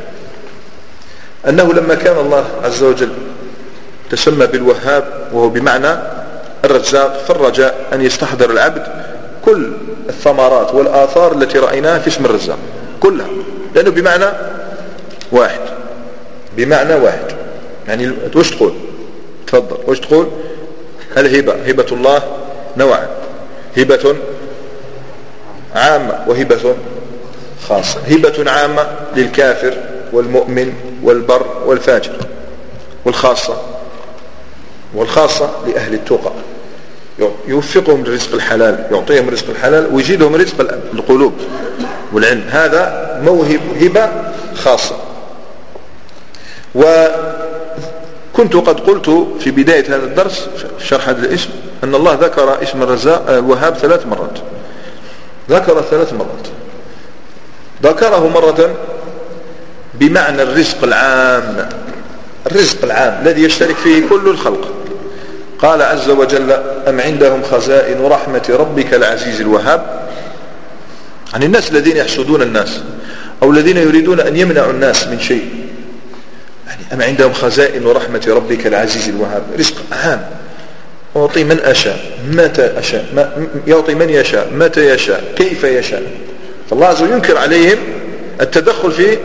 أنه لما كان الله عز وجل تسمى بالوهاب وهو بمعنى الرزاق، فالرجاء أن يستحضر العبد كل الثمرات والآثار التي رأيناها في اسم الرزاق كلها، لأنه بمعنى واحد، بمعنى واحد. يعني وش تقول؟ تفضل، وش تقول؟ الهبة، هبة الله نوعان، هبة عامة وهبة خاصة. هبة عامة للكافر والمؤمن والبر والفاجر، والخاصة لأهل التقى، يوفقهم لرزق الحلال، يعطيهم رزق الحلال ويجيدهم رزق القلوب والعلم. هذا هبة خاصة. وكنت قد قلت في بداية هذا الدرس شرح هذا الاسم أن الله ذكر اسم الرزاق الوهاب 3 مرات، ذكر 3 مرات. ذكره مرة بمعنى الرزق العام، الرزق العام الذي يشترك فيه كل الخلق. قال عز وجل أم عندهم خزائن رحمة ربك العزيز الوهاب، عن الناس الذين يحسدون الناس أو الذين يريدون أن يمنعوا الناس من شيء. يعني أم عندهم خزائن رحمة ربك العزيز الوهاب، رزق عام يعطي من أشاء متى أشاء، يعطي من يشاء متى يشاء كيف يشاء. فالله عز وجل ينكر عليهم التدخل في،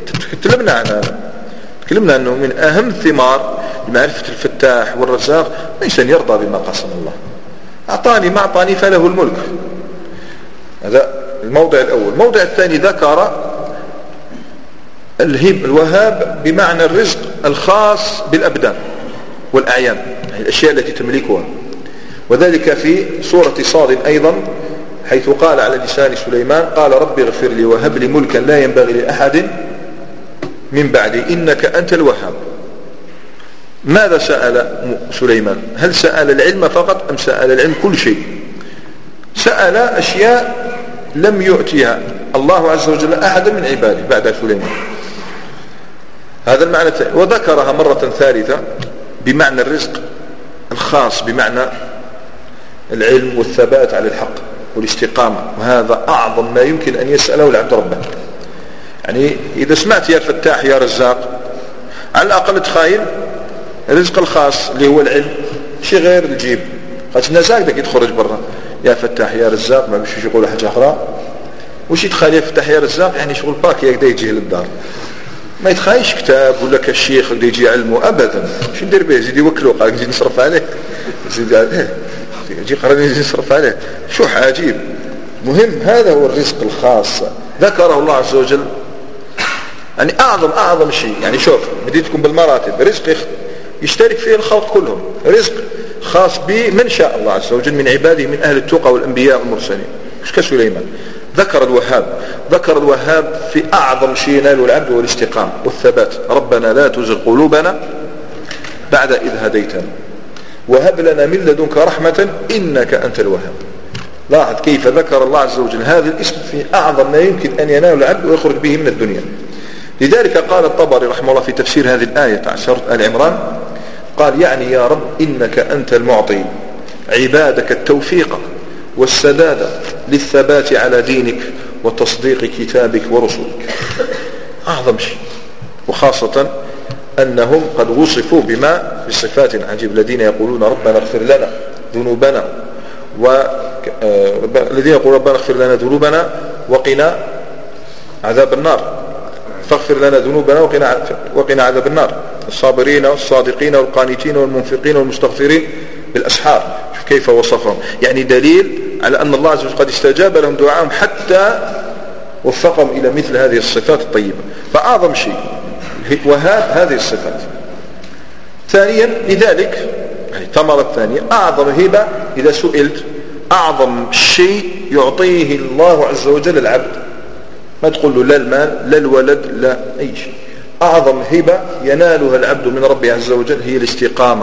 تكلمنا أنه من أهم ثمار لمعرفة الفتاح والرزاق ليس أن يرضى بما قسم الله، أعطاني ما أعطاني فله الملك. هذا الموضع الأول. الموضع الثاني ذكر الوهاب بمعنى الرزق الخاص بالأبدان والأعيان، يعني الأشياء التي تملكها، وذلك في سورة صاد أيضا حيث قال على لسان سليمان قال رب اغفر لي وهب لي ملكا لا ينبغي لأحد من بعدي إنك أنت الوهاب. ماذا سأل سليمان؟ هل سأل العلم فقط أم سأل العلم كل شيء؟ سأل أشياء لم يؤتيها الله عز وجل أحدا من عباده بعد سليمان. هذا المعنى الثاني. وذكرها مرة ثالثة بمعنى الرزق الخاص بمعنى العلم والثبات على الحق والاستقامة، وهذا أعظم ما يمكن أن يسأله العبد ربه. يعني إذا سمعت يا فتاح يا رزاق على الأقل تخيل الرزق الخاص اللي هو العلم، شيء غير الجيب. قد نزاق داك يتخرج برا يا فتاح يا رزاق، ما بيش يقول حاجة أخرى. وش يتخيل يا فتاح يا رزاق؟ يعني شغل باكي يقدر يجيه للدار، ما يتخيلش كتاب ولا كالشيخ يقدر يجي علمه أبدا. شو ندير به؟ يزيد يوكله، قال نجي نصرف عليه، يزيد عليه يجي قرن يجي نصرف عليه، شو عجيب. مهم هذا هو الرزق الخاص ذكره الله عز وجل، يعني أعظم شيء. يعني شوف بديتكم بالمراتب، رزق يشترك فيه الخلق كلهم، رزق خاص به من شاء الله عز وجل من عباده من أهل التقى والأنبياء والمرسلين كسليمان. ذكر الوهاب في أعظم شيء يناله العبد والاستقامة والثبات. ربنا لا تزغ قلوبنا بعد إذ هديتنا وهب لنا من لدنك رحمة إنك أنت الوهاب. لاحظ كيف ذكر الله عز وجل هذا الاسم في أعظم ما يمكن أن ينال العبد ويخرج به من الدنيا. لذلك قال الطبري رحمه الله في تفسير هذه الآية تاع سورة آل عمران، قال يعني يا رب إنك أنت المعطي عبادك التوفيق والسداد للثبات على دينك وتصديق كتابك ورسلك. أعظم شيء، وخاصة أنهم قد وصفوا بما بصفات عجيب. الذين يقولون ربنا اغفر لنا ذنوبنا الذين يقولون ربنا اغفر لنا ذنوبنا وقنا عذاب النار، فاغفر لنا ذنوبنا وقنا عذاب النار، الصابرين والصادقين والقانتين والمنفقين والمستغفرين بالأسحار. شوف كيف وصفهم، يعني دليل على أن الله عز وجل قد استجاب لهم دعاءهم حتى وفقهم إلى مثل هذه الصفات الطيبة. فأعظم شيء وهاب هذه الصفات. ثانيا لذلك يعني الثمرة الثانية أعظم هبة إذا سئلت أعظم شيء يعطيه الله عز وجل العبد، ما تقول له لا المال لا الولد لا أي شيء، أعظم هبة ينالها العبد من ربه عز وجل هي الاستقامة.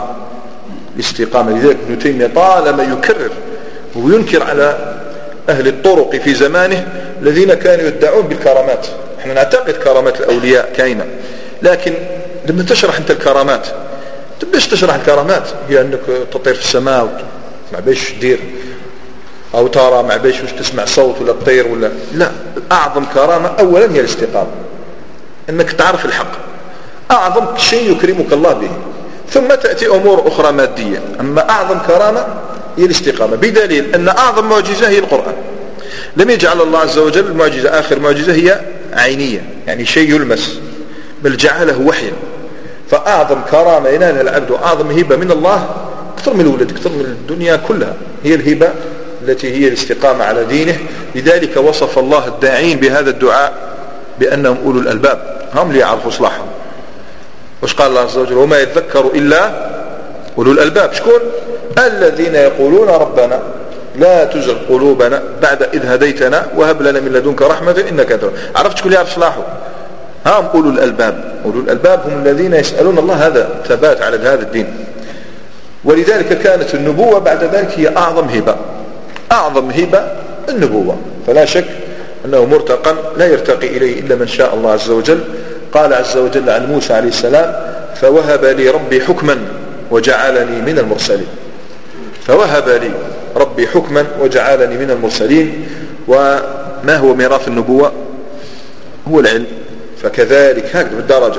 لذلك ابن تيمية طالما يكرر وينكر على أهل الطرق في زمانه الذين كانوا يدعون بالكرامات. احنا نعتقد كرامات الأولياء كاينة، لكن لما تشرح انت الكرامات تبدأش تشرح الكرامات هي أنك تطير في السماء مع بيش دير أو ترى مع بيش وش تسمع صوت ولا تطير ولا لا. أعظم كرامة أولا هي الاستقامة، أنك تعرف الحق، أعظم شيء يكرمك الله به، ثم تأتي أمور أخرى مادية. أما أعظم كرامة هي الاستقامة، بدليل أن أعظم معجزة هي القرآن. لم يجعل الله عز وجل المعجزة آخر معجزة هي عينية يعني شيء يلمس، بل جعله وحيا. فأعظم كرامة ينالها العبد وأعظم هبة من الله أكثر من الولد أكثر من الدنيا كلها هي الهبة التي هي الاستقامة على دينه. لذلك وصف الله الداعين بهذا الدعاء بأنهم أولو الألباب، هم اللي يعرفوا صلاحهم. وش قال الله عز وجل؟ وما يتذكر إلا أولو الألباب. شكون؟ الذين يقولون ربنا لا تزغ قلوبنا بعد إذ هديتنا وهب لنا من لدنك رحمة إنك أنت. عرفت شكون يعرف صلاحه؟ هم أولو الألباب. أولو الألباب هم الذين يسألون الله هذا ثبات على هذا الدين. ولذلك كانت النبوة بعد ذلك هي أعظم هبة. أعظم هبة النبوة، فلا شك أنه مرتقى لا يرتقي إليه إلا من شاء الله عز وجل. قال عز وجل عن موسى عليه السلام فوهب لي ربي حكما وجعلني من المرسلين. فوهب لي ربي حكما وجعلني من المرسلين. وما هو ميراث النبوة؟ هو العلم. فكذلك هكذا بالدرجة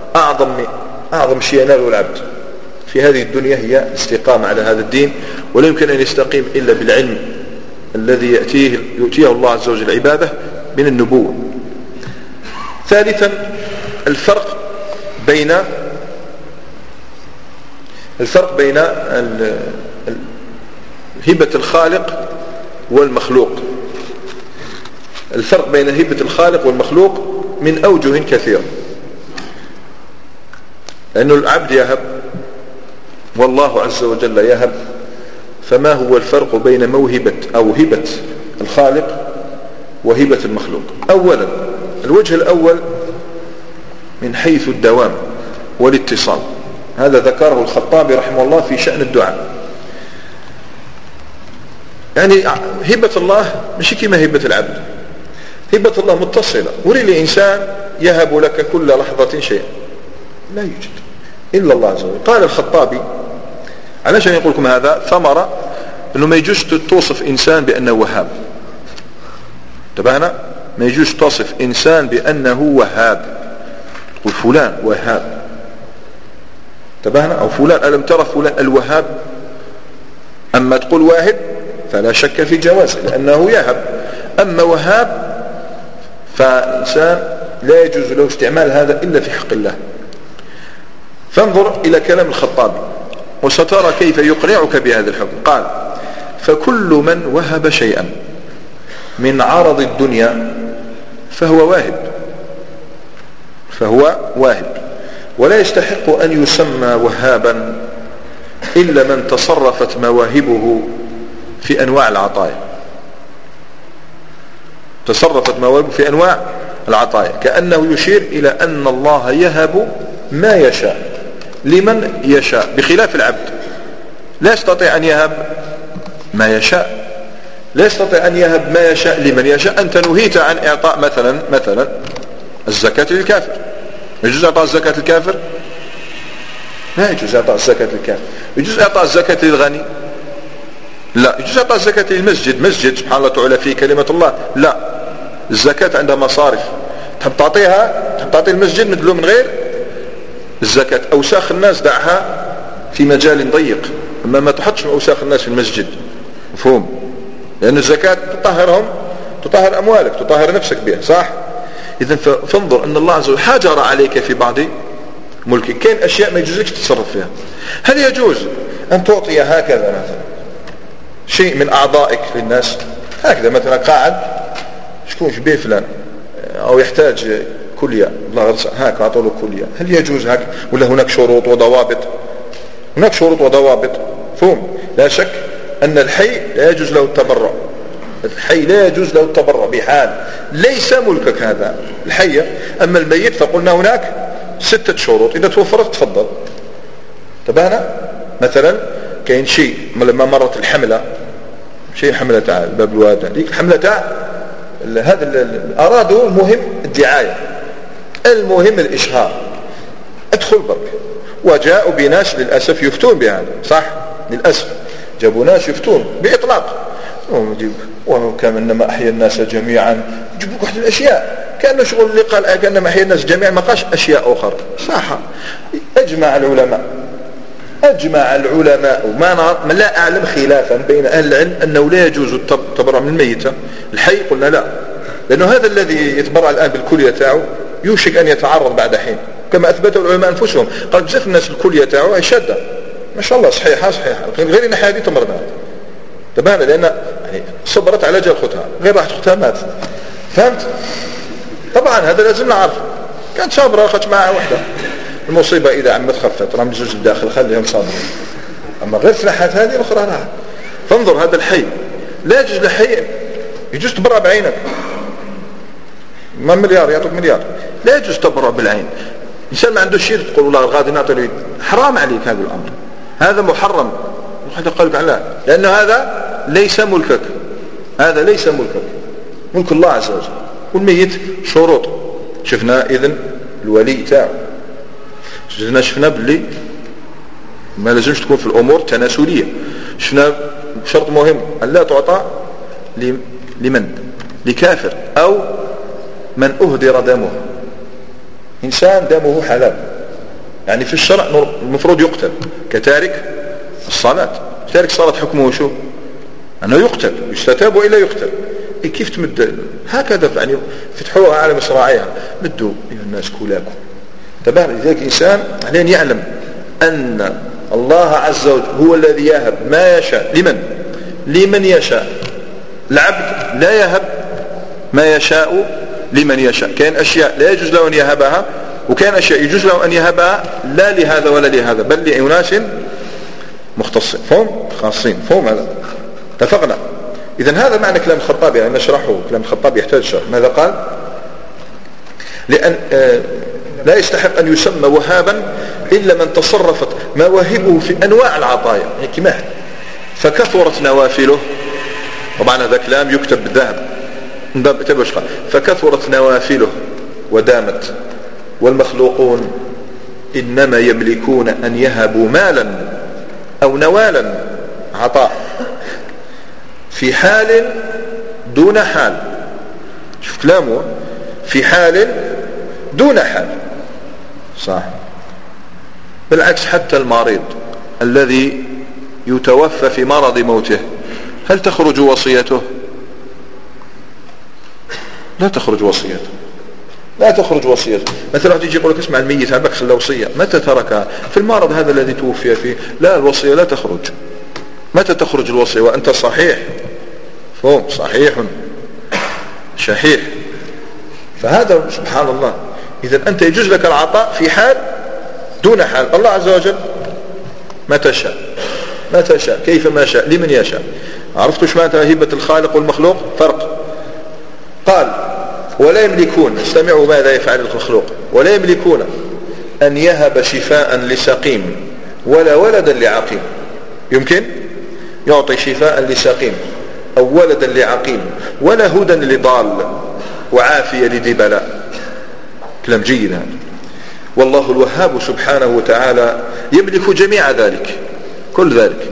أعظم شيء يناله العبد في هذه الدنيا هي الاستقامة على هذا الدين، ولا يمكن أن يستقيم إلا بالعلم الذي يؤتيه الله عز وجل عباده من النبوة. ثالثا الفرق بين هبة الخالق والمخلوق. الفرق بين هبة الخالق والمخلوق من أوجه كثيرة، لأن العبد يهب والله عز وجل يهب. فما هو الفرق بين موهبة أو هبة الخالق وهبة المخلوق؟ أولا الوجه الأول من حيث الدوام والاتصال، هذا ذكره الخطابي رحمه الله في شأن الدعاء. يعني هبة الله مش كما هبة العبد. هبة الله متصلة، ولي الإنسان يهب لك كل لحظة شيئا، لا يوجد إلا الله عز وجل. قال الخطابي علشان يقول لكم هذا ثمرة أنه ما يجوز توصف إنسان بأنه وهاب. انتبهنا؟ ما يجوز توصف إنسان بأنه وهاب، تقول فلان وهاب. انتبهنا؟ أو فلان ألم ترى فلان الوهاب. أما تقول واهب فلا شك في جوازه لأنه يهب. أما وهاب فإنسان لا يجوز له استعمال هذا إلا في حق الله. فانظر إلى كلام الخطابي وسترى كيف يقنعك بهذا الحكم. قال فكل من وهب شيئا من عرض الدنيا فهو واهب، ولا يستحق أن يسمى وهابا إلا من تصرفت مواهبه في أنواع العطايا. تصرفت مواهبه في أنواع العطايا، كأنه يشير إلى أن الله يهب ما يشاء لمن يشاء، بخلاف العبد لا يستطيع أن يهب ما يشاء، لا يستطيع أن يهب ما يشاء لمن يشاء. أنت نهيت عن إعطاء مثلا الزكاة للكافر. يجوز إعطاء الزكاة للكافر؟ لا يجوز إعطاء الزكاة للكافر. يجوز إعطاء الزكاة للغني؟ لا. يجوز إعطاء الزكاة للمسجد، مسجد سبحان الله تعالى فيه كلمة الله؟ لا. الزكاة عندها مصارف، تحب تعطي المسجد مثله من غير الزكاة. أوساخ الناس دعها في مجال ضيق، أما ما تحطش أوساخ الناس في المسجد، مفهوم؟ لأن الزكاة تطهرهم، تطهر أموالك، تطهر نفسك بها، صح؟ إذن فانظر أن الله عز وجل حجر عليك في بعض ملكك. كاين أشياء ما يجوزك تتصرف فيها. هل يجوز أن تعطي هكذا مثلا شيء من أعضائك للناس، هكذا مثلا قاعد شكون شبيه فلان أو يحتاج كلية، الله غرس هاك أعطوله كلية، هل يجوز هاك ولا هناك شروط وضوابط؟ هناك شروط وضوابط، فهم؟ لا شك أن الحي لا يجوز له التبرع، الحي لا يجوز له التبرع بحال، ليس ملكك هذا الحي. أما الميت فقلنا هناك 6 شروط، إذا توفرت تفضل. تبانا مثلا كاين شيء لما مرت الحملة، شيء حملة تاع باب الوادة ديك الحملة تاع هذا أرادوا المهم الدعاية، المهم الإشهار، ادخل برك. وجاءوا بناس للأسف يفتون بهذا، صح للأسف جابوا ناس يفتون بإطلاق، وكما إنما أحيا الناس جميعا، يجيبوك واحد الأشياء كأنه شغل اللي قال كأنما أحيا الناس جميعا، ما قالش أشياء أخرى. صح، أجمع العلماء وما لا أعلم خلافا بين أهل العلم أنه لا يجوز التبرع من الميتة. الحي قلنا لا، لأنه هذا الذي يتبرع الآن بالكلية تاعه يوشك أن يتعرض بعد حين، كما أثبتوا العلماء أنفسهم، قال بزاف الناس الكلية تاعه شادة ما شاء الله صحيحة، غير إن حياتي تمرضها تبانا، لأن يعني صبرت على جال أختها، غير راحت أختها مات، فهمت؟ طبعا هذا لازم نعرف، كانت صابرة أخذت معها وحدة، المصيبة إذا عمت خفت رام الزوج الداخل خليهم صابرين، أما غير فلحت هذه الأخرى راحت. فانظر هذا الحي لا يجوز لحي يجوز تبرع بعينك، ما مليار يعطيك مليار، لا يجوز تبرع بالعين. إنسان ما عنده شيء تقول والله غادي نعطي له، حرام عليك هذا الأمر، هذا محرم. وحتى قالك لا، لأنه هذا ليس ملكك، هذا ليس ملكك، ملك الله عز وجل. والميت شروط شفنا، إذن الولي تاعه شفنا باللي ما لازمش تكون في الأمور تناسلية. شفنا شرط مهم أن لا تعطى لمن؟ لكافر أو من أهدر دمه، إنسان دمه حلال، يعني في الشرع المفروض يقتل، كتارك الصلاة. تارك الصلاة حكمه شو؟ أنه يقتل، يستتاب وإلا يقتل. كيف تمد هكذا يعني فتحوها على مصراعيها، مدوا أيها الناس كولاكم. تبع لذلك إنسان عليه أن يعلم أن الله عز وجل هو الذي يهب ما يشاء لمن يشاء. العبد لا يهب ما يشاء لمن يشاء، كان أشياء لا يجوز له أن يهبها، وكان أشياء يجوز له أن يهبها لا لهذا ولا لهذا، بل لأناس مختصين، فهم خاصين، فهم هذا اتفقنا. إذن هذا معنى كلام الخطابي، يعني نشرحه، كلام الخطابي يحتاج شرح. ماذا قال؟ لأن لا يستحق أن يسمى وهابا إلا من تصرفت مواهبه في أنواع العطايا، يعني كما فكثرت نوافله. طبعا هذا كلام يكتب بالذهب، فكثرت نوافله ودامت. والمخلوقون إنما يملكون أن يهبوا مالا أو نوالا عطاء في حال دون حال. شوف كلامه، في حال دون حال، صح. بالعكس حتى المريض الذي يتوفى في مرض موته، هل تخرج وصيته؟ لا تخرج وصيته، لا تخرج وصيته. مثلا واحد يجي يقول لك اسمع الميت هبك خلى وصية، متى تركها؟ في المرض هذا الذي توفي فيه. لا، الوصية لا تخرج. متى تخرج الوصية؟ وأنت صحيح، فهم صحيح شحيح. فهذا سبحان الله. إذا أنت يجوز لك العطاء في حال دون حال. الله عز وجل متى شاء، متى شاء، كيف ما شاء، لمن يشاء. عرفتوا ايش معنى هبة الخالق والمخلوق؟ فرق. قال ولا يملكون، استمعوا ماذا يفعل المخلوق، ولا يملكون أن يهب شفاء لسقيم ولا ولدا لعقيم. يمكن يعطي شفاء لسقيم أو ولدا لعقيم، ولا هدى لضال وعافية لذي بلاء. كلام جيد هذا. والله الوهاب سبحانه وتعالى يملك جميع ذلك، كل ذلك.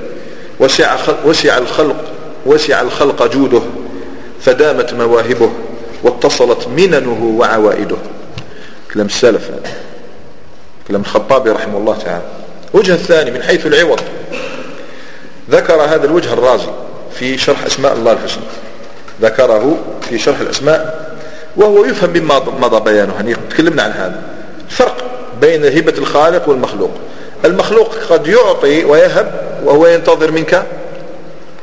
وسع الخلق جوده، فدامت مواهبه، واتصلت مننه وعوائده. كلام السلف هذا، كلام الخطابي رحمه الله تعالى. وجه الثاني من حيث العوض، ذكر هذا الوجه الرازي في شرح أسماء الله الحسنى، ذكره في شرح الأسماء، وهو يفهم مما مضى بيانه. يعني تكلمنا عن هذا الفرق بين هبة الخالق والمخلوق. المخلوق قد يعطي ويهب وهو ينتظر منك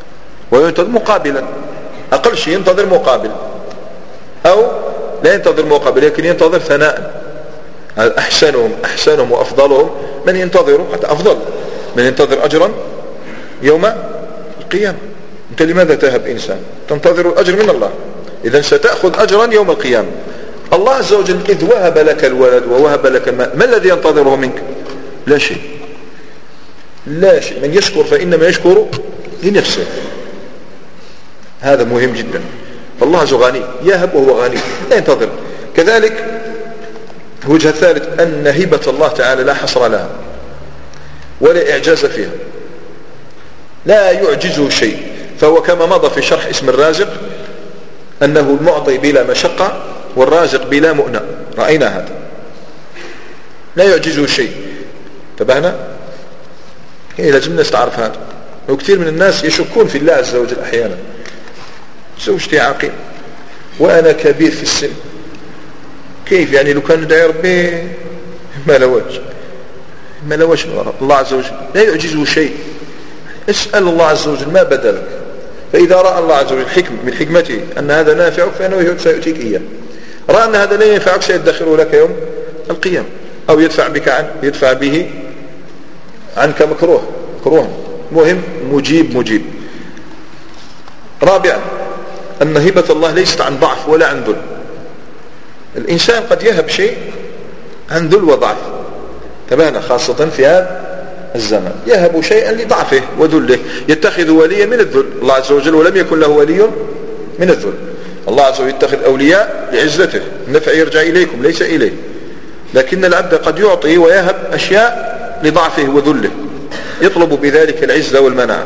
وينتظر مقابلا، أقل شيء ينتظر مقابل، أو لا ينتظر مقابل لكن ينتظر ثناء. أحسنهم وأفضلهم من ينتظر حتى أفضل من ينتظر أجرا يوم القيامة. أنت لماذا تهب إنسان؟ تنتظر الأجر من الله، إذن ستأخذ أجرا يوم القيامة. الله عز وجل إذ وهب لك الولد ووهب لك المال، ما الذي ينتظره منك؟ لا شيء، لا شيء. من يشكر فإنما يشكر لنفسه، هذا مهم جدا. فالله عز وجل غني، يهب وهو غني لا ينتظر. كذلك الوجه الثالث أن هبة الله تعالى لا حصر لها ولا إعجاز فيها، لا يعجزه شيء. فهو كما مضى في شرح اسم الرازق أنه المعطي بلا مشقة والرازق بلا مؤنة، رأينا هذا، لا يعجزه شيء. انتبهنا؟ لازم الناس تعرف هذا. وكثير من الناس يشكون في الله عز وجل أحيانا. زوجتي عاقل وأنا كبير في السن، كيف يعني لو كان ندعي ربي ما لوش الله عز وجل لا يعجزه شيء. اسأل الله عز وجل ما بدلك، فإذا رأى الله عز وجل من حكمته أن هذا نافعك فإنه سيؤتيك إياه. رأى أن هذا لا ينفعك سيدخره لك يوم القيامة، أو يدفع به عنك مكروه. مهم مجيب. رابعا أن هبة الله ليست عن ضعف ولا عن ذل. الإنسان قد يهب شيء عن ذل وضعف، تبانا خاصة في هذا الزمن، يهب شيئا لضعفه وذله، يتخذ وليا من الذل الله عز وجل ولم يكن له ولي من الذل. الله عز وجل يتخذ أولياء لعزته، النفع يرجع إليكم ليس إليه. لكن العبد قد يعطي ويهب أشياء لضعفه وذله، يطلب بذلك العزة والمنع.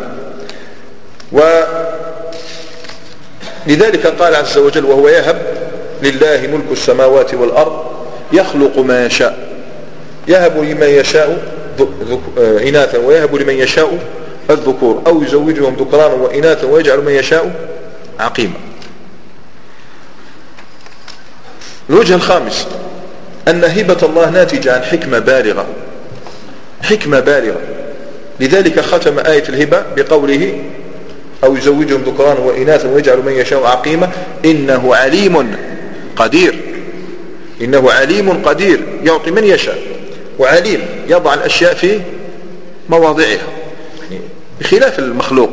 ولذلك قال عز وجل وهو يهب لله ملك السماوات والأرض يخلق ما يشاء، يهب لمن يشاء إناثا ويهب لمن يشاء الذكور أو يزوجهم ذكرانا وإناثا ويجعل من يشاء عقيما. الوجه الخامس أن هبة الله ناتجة عن حكمة بالغة. لذلك ختم آية الهبة بقوله أو يزوجهم ذكرانا وإناثا ويجعل من يشاء عقيما إنه عليم قدير يعطي من يشاء، وعليم يضع الأشياء في مواضعها، يعني بخلاف المخلوق.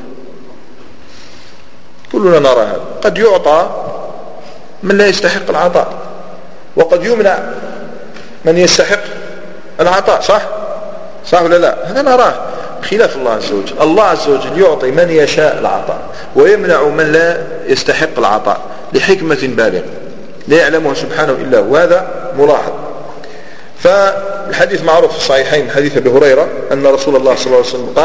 كلنا نرى هذا، قد يعطى من لا يستحق العطاء، وقد يمنع من يستحق العطاء، صح ولا لا؟ هذا نراه. خلاف الله عز وجل، الله عز وجل يعطي من يشاء العطاء ويمنع من لا يستحق العطاء لحكمة بالغة لا يعلمها سبحانه إلا هو، وهذا ملاحظ. فالحديث معروف في الصحيحين حديث أبي هريرة أن رسول الله صلى الله عليه وسلم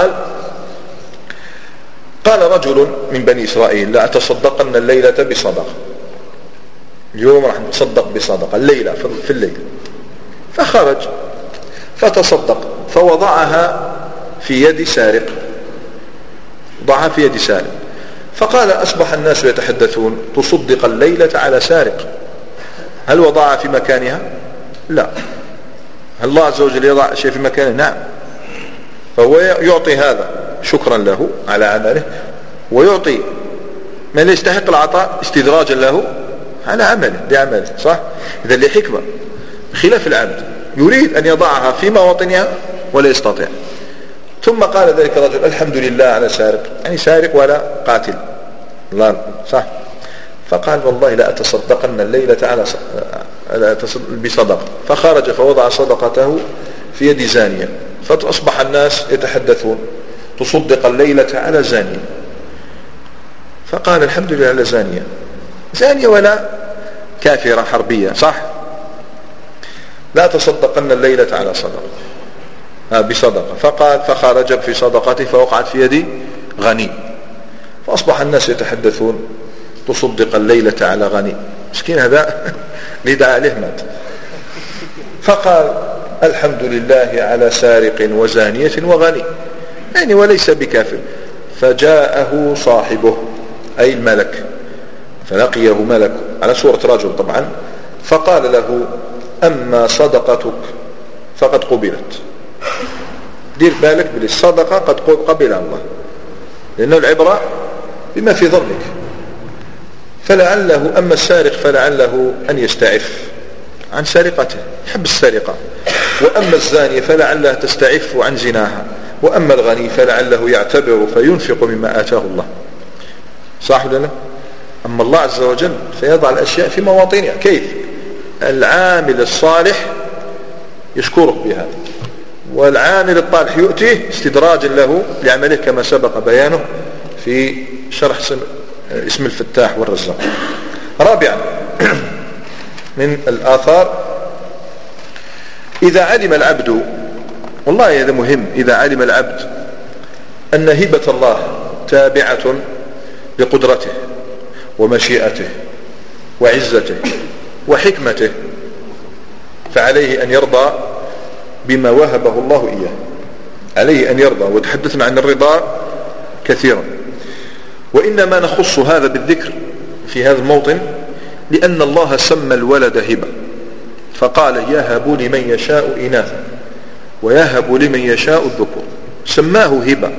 قال رجل من بني إسرائيل لا أتصدقن الليلة بصدقة، اليوم راح نتصدق بصدقة الليلة في الليل. فخرج فتصدق فوضعها في يد سارق، فقال أصبح الناس يتحدثون تصدق الليلة على سارق. هل وضعها في مكانها؟ لا. هل الله عز وجل يضع شيء في مكانه؟ نعم. فهو يعطي هذا شكرا له على عمله، ويعطي من يستحق العطاء استدراجا له على بعمله، صح؟ إذا لحكمة، خلاف العبد يريد أن يضعها في مواطنها ولا يستطيع. ثم قال ذلك الرجل الحمد لله على سارق، يعني سارق ولا قاتل، الله صح. فقال والله لا أتصدقن الليلة على بصدقة. فخرج فوضع صدقته في يد زانية، فأصبح الناس يتحدثون تصدق الليلة على زانية. فقال الحمد لله على زانية ولا كافرة حربية، صح؟ لا تصدقن الليلة على بصدقة. فخرج في صدقته فوقعت في يد غني، فأصبح الناس يتحدثون تصدق الليلة على غني. مسكين هذا لدعا له مات. فقال الحمد لله على سارق وزانية وغني، يعني وليس بكافر. فجاءه صاحبه أي الملك، فلقيه ملك على صورة رجل طبعا، فقال له أما صدقتك فقد قبلت. دير بالك بالصدقة قد قبلها الله، لأنه العبرة بما في ظنك، فلعله أما السارق فلعله أن يستعف عن سرقته، يحب السرقة، وأما الزانية فلعلها تستعف عن زناها، وأما الغني فلعله يعتبر فينفق مما آتاه الله. صح ولا لا؟ أما الله عز وجل فيضع الأشياء في مواطنها. كيف؟ العامل الصالح يشكره بها، والعامل الطالح يؤتيه استدراجا له لعمله كما سبق بيانه في شرح اسم الفتاح والرزاق. رابعا من الآثار، إذا علم العبد، والله هذا مهم، إذا علم العبد أن هبة الله تابعة لقدرته ومشيئته وعزته وحكمته، فعليه أن يرضى بما وهبه الله إياه، عليه أن يرضى. وتحدثنا عن الرضا كثيرا، وإنما نخص هذا بالذكر في هذا الموطن لأن الله سمى الولد هبة، فقال يهب لمن يشاء إناثا ويهب لمن يشاء الذكور، سماه هبة.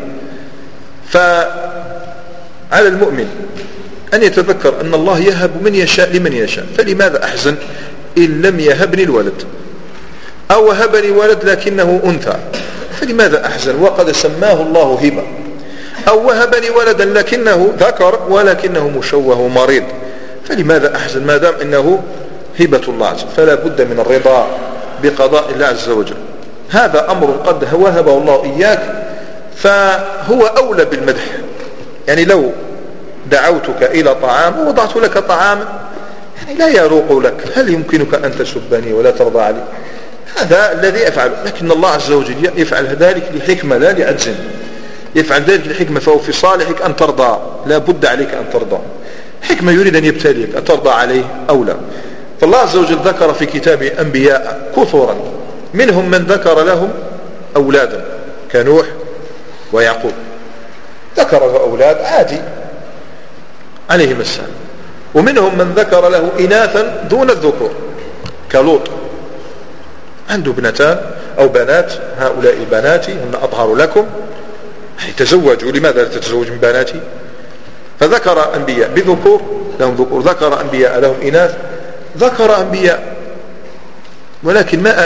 فعلى المؤمن أن يتذكر أن الله يهب من يشاء لمن يشاء، فلماذا أحزن إن لم يهبني الولد، أو وهبني ولد لكنه أنثى، فلماذا أحزن وقد سماه الله هبة، أو وهبني ولدا لكنه ذكر ولكنه مشوه ومريض، فلماذا أحزن ما دام إنه هبة الله عز وجل. فلا بد من الرضا بقضاء الله عز وجل، هذا أمر قد وهبه الله إياك فهو أولى بالمدح. يعني لو دعوتك إلى طعام ووضعت لك طعام يعني لا يروق لك، هل يمكنك أن تسبني ولا ترضى علي؟ هذا الذي يفعله، لكن الله عز وجل يفعل ذلك لحكمة لا لعجز، يفعل ذلك لحكمة، فهو في صالحك أن ترضى، لا بد عليك أن ترضى، حكمة يريد أن يبتليك، أترضى عليه أو لا. فالله عز وجل ذكر في كتابه أنبياء كثرا، منهم من ذكر لهم أولادا كنوح ويعقوب، ذكر أولاد عادي عليهم السلام، ومنهم من ذكر له إناثا دون الذكور كلوط، عنده ابنتان أو بنات، هؤلاء بناتي هن أطهر لكم، تزوجوا، لماذا لا تتزوج من بناتي؟ فذكر أنبياء بذكور لهم ذكور، ذكر أنبياء لهم إناث، ذكر أنبياء ولكن ما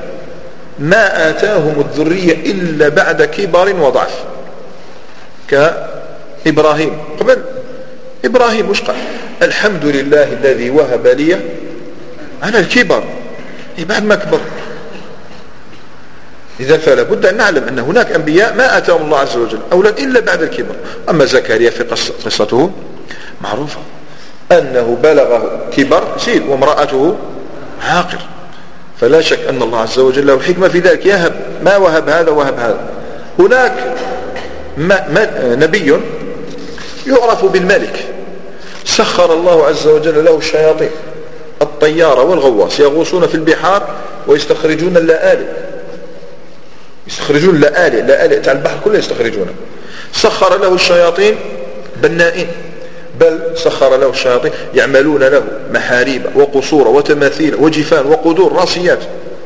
آتاهم الذرية إلا بعد كبر وضعف، كإبراهيم. قبل إبراهيم وش قال؟ الحمد لله الذي وهب لي على الكبر، بعد ما كبر. إذا فلا بد أن نعلم أن هناك أنبياء ما آتاهم الله عز وجل أولاد إلا بعد الكبر. أما زكريا في قصته معروفة أنه بلغه كبر سيد وامرأته عاقر، فلا شك أن الله عز وجل له حكمة في ذلك، يهب ما وهب هذا وهب هذا. هناك نبي يعرف بالملك، سخر الله عز وجل له الشياطين الطيارة والغواص يغوصون في البحار ويستخرجون اللآلئ، يستخرجون اللآلئ تاع البحر كله يستخرجونه. سخر له الشياطين بنائين، بل سخر له الشياطين يعملون له محاريب وقصور وتماثيل وجفان وقدور راسيات.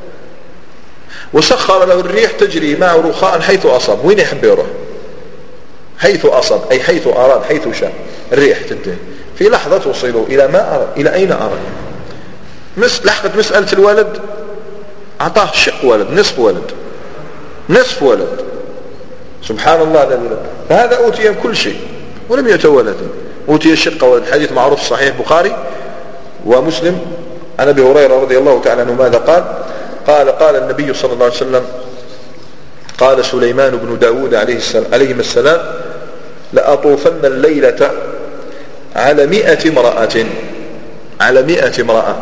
وسخر له الريح تجري معه رخاء حيث أصاب، وين يحب يروح؟ حيث أصاب أي حيث أراد، حيث شاء. الريح تنتهي في لحظة توصله إلى ما أراد، إلى أين أراد. لحظة مسألة الولد أعطاه شق ولد، نصف ولد، سبحان الله الذي لا. فهذا أوتي كل شيء ولم يتولد، أوتي الشق ولد. حديث معروف صحيح بخاري ومسلم عن أبي هريرة رضي الله تعالى عنه ماذا قال النبي صلى الله عليه وسلم قال سليمان بن داود عليهما السلام لأطوفن الليلة على 100 امرأة،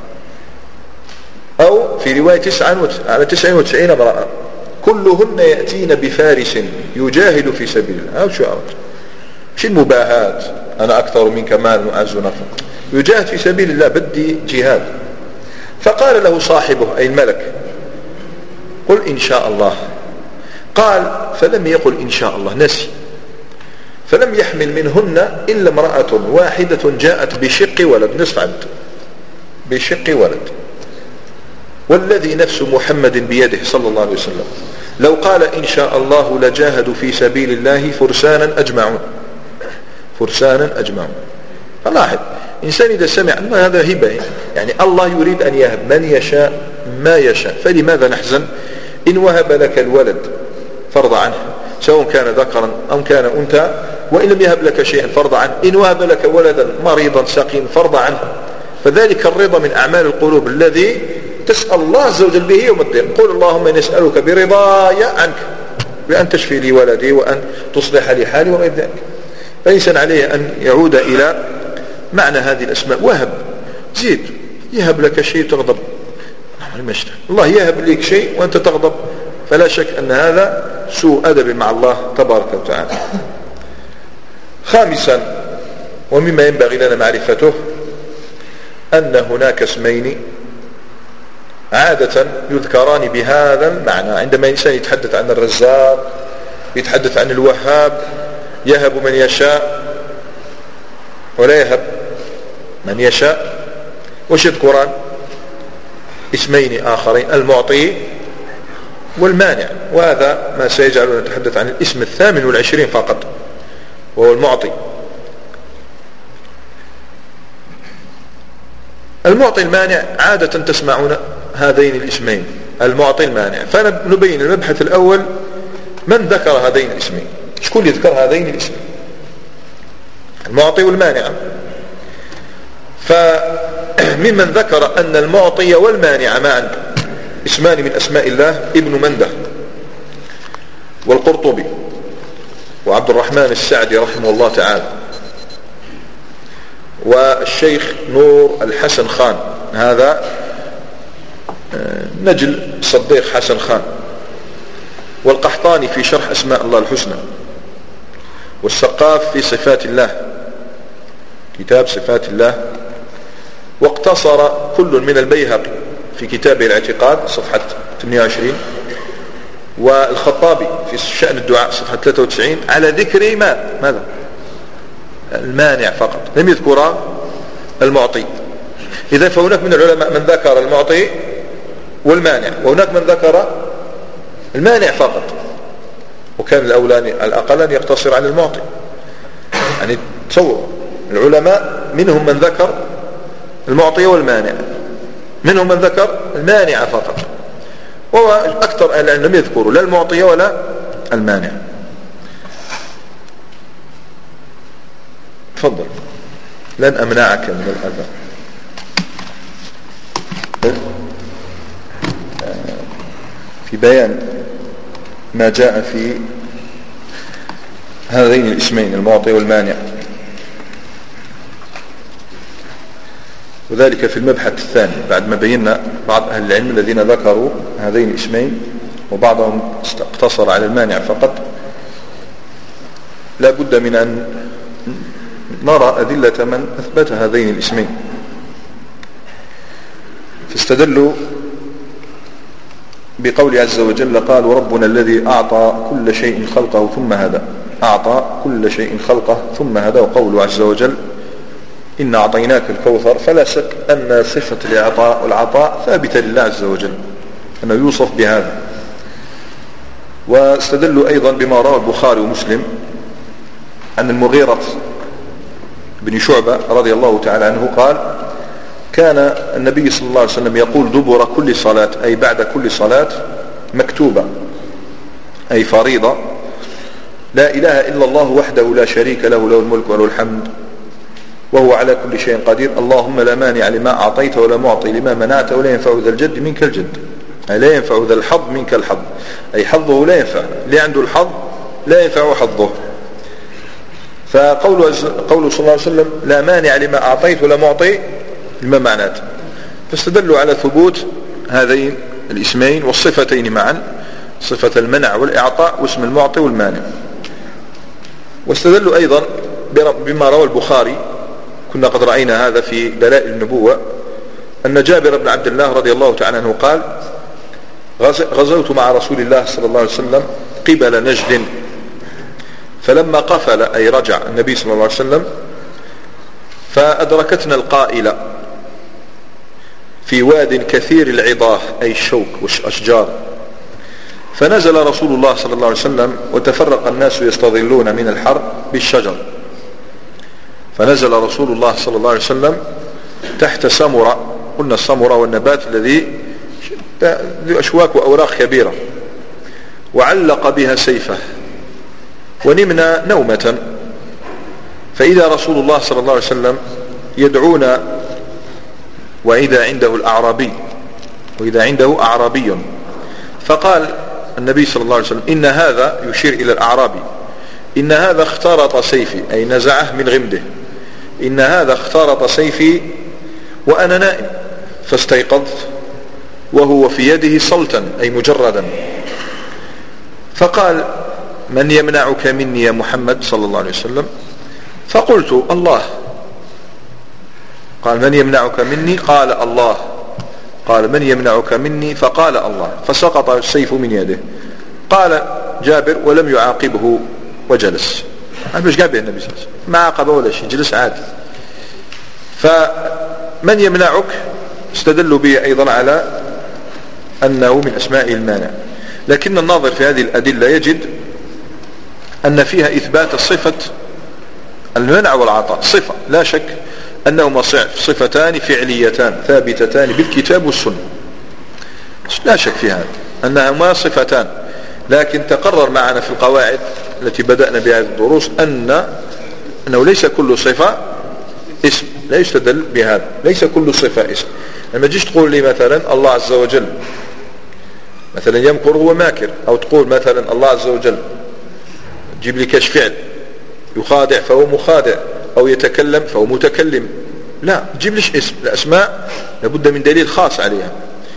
أو في رواية على 99 امرأة، كلهن يأتين بفارس يجاهد في سبيل الله. أو شو أرد؟ مش المباهات أنا أكثر منك مال وأعز نفسا، يجاهد في سبيل الله، بدي جهاد. فقال له صاحبه أي الملك قل إن شاء الله، قال فلم يقل إن شاء الله، نسي، فلم يحمل منهن إلا امرأة واحدة جاءت بشق ولد، نصف عبد بشق ولد. والذي نفس محمد بيده صلى الله عليه وسلم لو قال إن شاء الله لجاهدوا في سبيل الله فرسانا أجمعون، فرسانا أجمعون. فلاحظ إنسان إذا سمع أن هذا هبة، يعني الله يريد أن يهب من يشاء ما يشاء، فلماذا نحزن إن وهب لك الولد فرض عنه سواء كان ذكرا أو كان أنثى، وإن لم يهب لك شيئا فرض عنه، إن وهب لك ولدا مريضا سقيم فرض عنه. فذلك الرضا من أعمال القلوب الذي تسأل الله عز وجل به يوم الدين. قل اللهم إني أسألك برضاي عنك بأن تشفي لي ولدي وأن تصلح لي حالي وغير ذلك. فالإنسان عليه أن يعود إلى معنى هذه الأسماء. وهب زيد، يهب لك شيء تغضب، الله يهب لك شيء وأنت تغضب، فلا شك أن هذا سوء أدب مع الله تبارك وتعالى. خامسا ومما ينبغي لنا معرفته أن هناك اسمين عادة يذكران بهذا المعنى. عندما إنسان يتحدث عن الرزاق، يتحدث عن الوهاب، يهب من يشاء ولا يهب من يشاء، وش يذكران؟ اسمين آخرين، المعطي والمانع. وهذا ما سيجعلنا نتحدث عن الاسم 28 فقط، وهو المعطي. المعطي المانع عادة تسمعون هذين الاسمين، المعطي المانع. فنبين المبحث الأول من ذكر هذين الاسمين، شكون يذكر هذين الاسمين، المعطي والمانع. فممن ذكر أن المعطي والمانع معا اسمان من أسماء الله ابن منده والقرطبي وعبد الرحمن السعدي رحمه الله تعالى، والشيخ نور الحسن خان، هذا نجل صديق حسن خان، والقحطاني في شرح أسماء الله الحسنى، والسقاف في صفات الله، كتاب صفات الله. واقتصر كل من البيهقي في كتابه الاعتقاد صفحة 28، والخطابي في شأن الدعاء صفحة 93 على ذكر ماذا؟ المانع فقط، لم يذكر المعطي. إذا فهناك من العلماء من ذكر المعطي والمانع، وهناك من ذكر المانع فقط، وكان الأولاني على الأقل أن يقتصر على المعطي. يعني تصور العلماء منهم من ذكر المعطي والمانع، منهم من ذكر المانع فقط، وأكثر أهل العلم لم يذكروا لا المعطي ولا المانع. تفضل، لن أمنعك من الأذى. في بيان ما جاء في هذين الاسمين المعطي والمانع، وذلك في المبحث الثاني بعد ما بينا بعض أهل العلم الذين ذكروا هذين الاسمين وبعضهم اقتصر على المانع فقط. لا بد من أن نرى أدلة من أثبت هذين الاسمين. فاستدلوا بقول عز وجل قال وربنا الذي أعطى كل شيء خلقه ثم هدى، أعطى كل شيء خلقه ثم هدى. وقوله عز وجل إن أعطيناك الكوثر، فلا شك أن صفة الإعطاء والعطاء ثابتة لله عز وجل، أنه يوصف بهذا. واستدلوا أيضا بما روى البخاري ومسلم أن المغيرة بن شعبة رضي الله تعالى عنه قال كان النبي صلى الله عليه وسلم يقول دبر كل صلاة، أي بعد كل صلاة مكتوبة أي فريضة، لا إله إلا الله وحده لا شريك له، له الملك وله الحمد وهو على كل شيء قدير، اللهم لا مانع لما أعطيت ولا معطي لما منعت ولا ينفع ذا الجد منك الجد، أي لا ينفع ذا الحظ منك الحظ، أي حظه لا ينفع، اللي عنده الحظ لا ينفع حظه. فقوله صلى الله عليه وسلم لا مانع لما أعطيت ولا معطي لما منعت، فاستدلوا على ثبوت هذين الاسمين والصفتين معا، صفة المنع والإعطاء واسم المعطي والمانع. واستدلوا أيضا بما روى البخاري، كنا قد رأينا هذا في دلائل النبوة، أن جابر بن عبد الله رضي الله تعالى عنه قال غزوت مع رسول الله صلى الله عليه وسلم قبل نجد، فلما قفل أي رجع النبي صلى الله عليه وسلم فأدركتنا القائلة في واد كثير العضاه أي الشوك والأشجار، فنزل رسول الله صلى الله عليه وسلم وتفرق الناس يستظلون من الحر بالشجر، فنزل رسول الله صلى الله عليه وسلم تحت سمرة، قلنا السمرة والنبات الذي ذو أشواك وأوراق كبيرة، وعلق بها سيفه، ونمنا نومة، فإذا رسول الله صلى الله عليه وسلم يدعونا، وإذا عنده أعرابي، فقال النبي صلى الله عليه وسلم: إن هذا، يشير إلى الأعرابي، إن هذا اخترط سيفي، أي نزعه من غمده، إن هذا اخترط سيفي وأنا نائم، فاستيقظت وهو في يده صلتا، أي مجردا، فقال: من يمنعك مني يا محمد صلى الله عليه وسلم؟ فقلت: الله. قال: من يمنعك مني؟ قال: الله. قال: من يمنعك مني؟ فقال: الله. فسقط السيف من يده. قال جابر: ولم يعاقبه وجلس. باش قال به النبي صلى الله عليه وسلم، ما عاقبه ولا شيء، جلس عادي. فمن يمنعك استدلوا به أيضا على أنه من أسماء المانع، لكن الناظر في هذه الأدلة يجد أن فيها إثبات الصفة، المنع والعطاء صفة، لا شك أنهما صفتان فعليتان ثابتتان بالكتاب والسنة، لا شك في هذا أنهما صفتان، لكن تقرر معنا في القواعد التي بدأنا بها الدروس أنه ليس كل صفة اسم، لا يستدل بهذا، ليس كل صفة اسم. لما تجيش تقول لي مثلا الله عز وجل مثلا يمكر هو ماكر، أو تقول مثلا الله عز وجل تجيب لي كاش فعل، يخادع فهو مخادع، أو يتكلم فهو متكلم، لا تجيب ليش اسم، الأسماء لابد من دليل خاص عليها،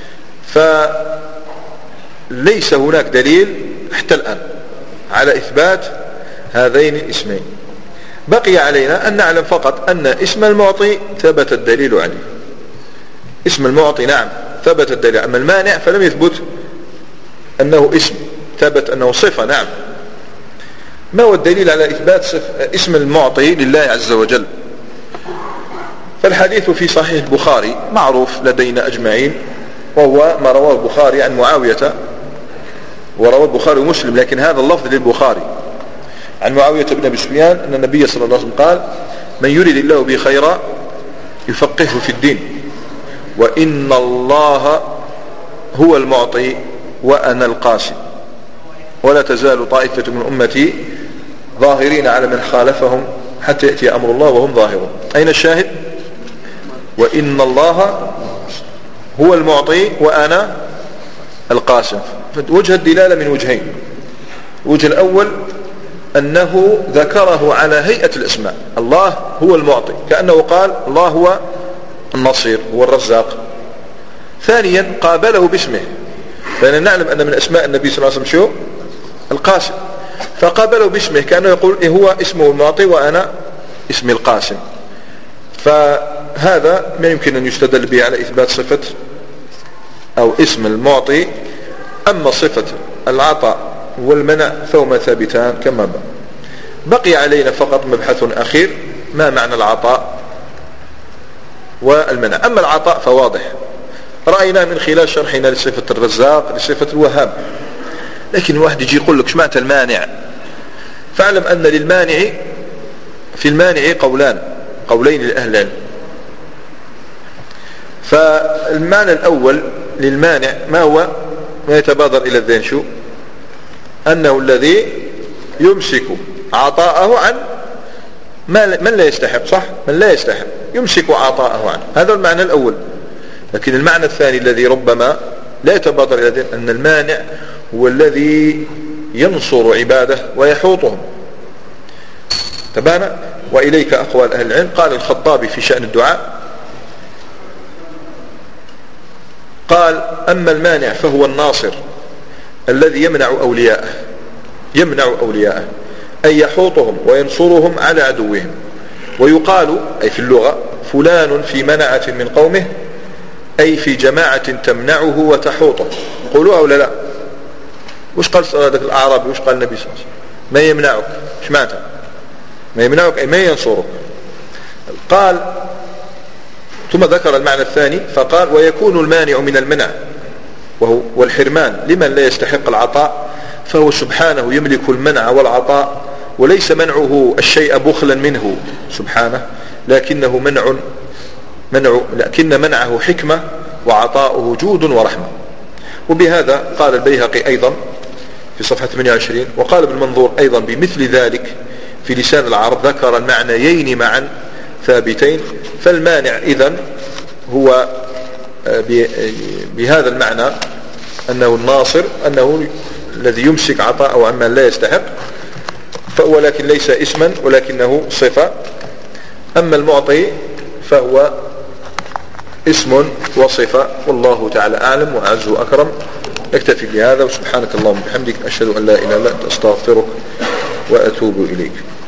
فليس هناك دليل حتى الآن على إثبات هذين الاسمين. بقي علينا أن نعلم فقط أن اسم المعطي ثبت الدليل عليه، اسم المعطي نعم ثبت الدليل، أما المانع فلم يثبت أنه اسم، ثبت أنه صفة. نعم، ما هو الدليل على إثبات اسم المعطي لله عز وجل؟ فالحديث في صحيح البخاري معروف لدينا أجمعين، وهو ما رواه البخاري عن معاوية، ورواه البخاري ومسلم، لكن هذا اللفظ للبخاري، عن معاوية بن أبي سفيان أن النبي صلى الله عليه وسلم قال: من يريد الله به خيرا يفقهه في الدين، وإن الله هو المعطي وأنا القاسم، ولا تزال طائفة من أمتي ظاهرين على من خالفهم حتى يأتي أمر الله وهم ظاهرون. أين الشاهد؟ وإن الله هو المعطي وأنا القاسم. وجه الدلالة من وجهين: الوجه الأول أنه ذكره على هيئة الأسماء، الله هو المعطي، كأنه قال الله هو النصير، هو الرزاق. ثانيا قابله باسمه، فإن نعلم أن من أسماء النبي صلى الله عليه وسلم شو؟ القاسم، فقابله باسمه كأنه يقول إيه هو اسمه المعطي وأنا اسمي القاسم. فهذا ما يمكن أن يستدل به على إثبات صفة أو اسم المعطي. أما صفة العطاء والمنع فهما ثابتان كما بقي علينا فقط مبحث أخير: ما معنى العطاء والمنع؟ أما العطاء فواضح، رأينا من خلال شرحنا لصفة الرزاق لصفة الوهاب، لكن الواحد يجي يقول لك شمعت المانع، فاعلم أن للمانع في المانع قولين لأهل العلم. فالمعنى الأول للمانع ما هو؟ ما يتبادر إلى الذهن شو؟ أنه الذي يمسك عطاءه عن من لا يستحق، صح؟ من لا يستحق يمسك عطاءه عنه، هذا المعنى الأول. لكن المعنى الثاني الذي ربما لا يتبادر إلى الذهن أن المانع هو الذي ينصر عباده ويحوطهم. تبانا وإليك أقوال أهل العلم. قال الخطابي في شأن الدعاء، قال: أما المانع فهو الناصر الذي يمنع أولياءه أي يحوطهم وينصرهم على عدوهم. ويقال أي في اللغة فلان في منعة من قومه، أي في جماعة تمنعه وتحوطه. قولوها ولا لا؟ وش قال هذاك الأعرابي؟ وش قال النبي صلى الله عليه وسلم؟ ما يمنعك، ايش معناتها؟ ما يمنعك أي ما ينصرك. قال ثم ذكر المعنى الثاني فقال: ويكون المانع من المنع وهو والحرمان لمن لا يستحق العطاء، فهو سبحانه يملك المنع والعطاء، وليس منعه الشيء بخلا منه سبحانه، لكنه لكن منعه حكمة وعطاؤه جود ورحمة. وبهذا قال البيهقي أيضا في صفحة 28. وقال ابن منظور أيضا بمثل ذلك في لسان العرب، ذكر المعنيين معا ثابتين، فالمانع إذن هو بهذا المعنى أنه الناصر، أنه الذي يمسك عطاءه عما لا يستحق، ولكن ليس اسما ولكنه صفة. أما المعطي فهو اسم وصفة، والله تعالى أعلم وأعز وأكرم. نكتفي بهذا، وسبحانك اللهم وبحمدك، أشهد أن لا إله إلا أنت، أستغفرك وأتوب إليك.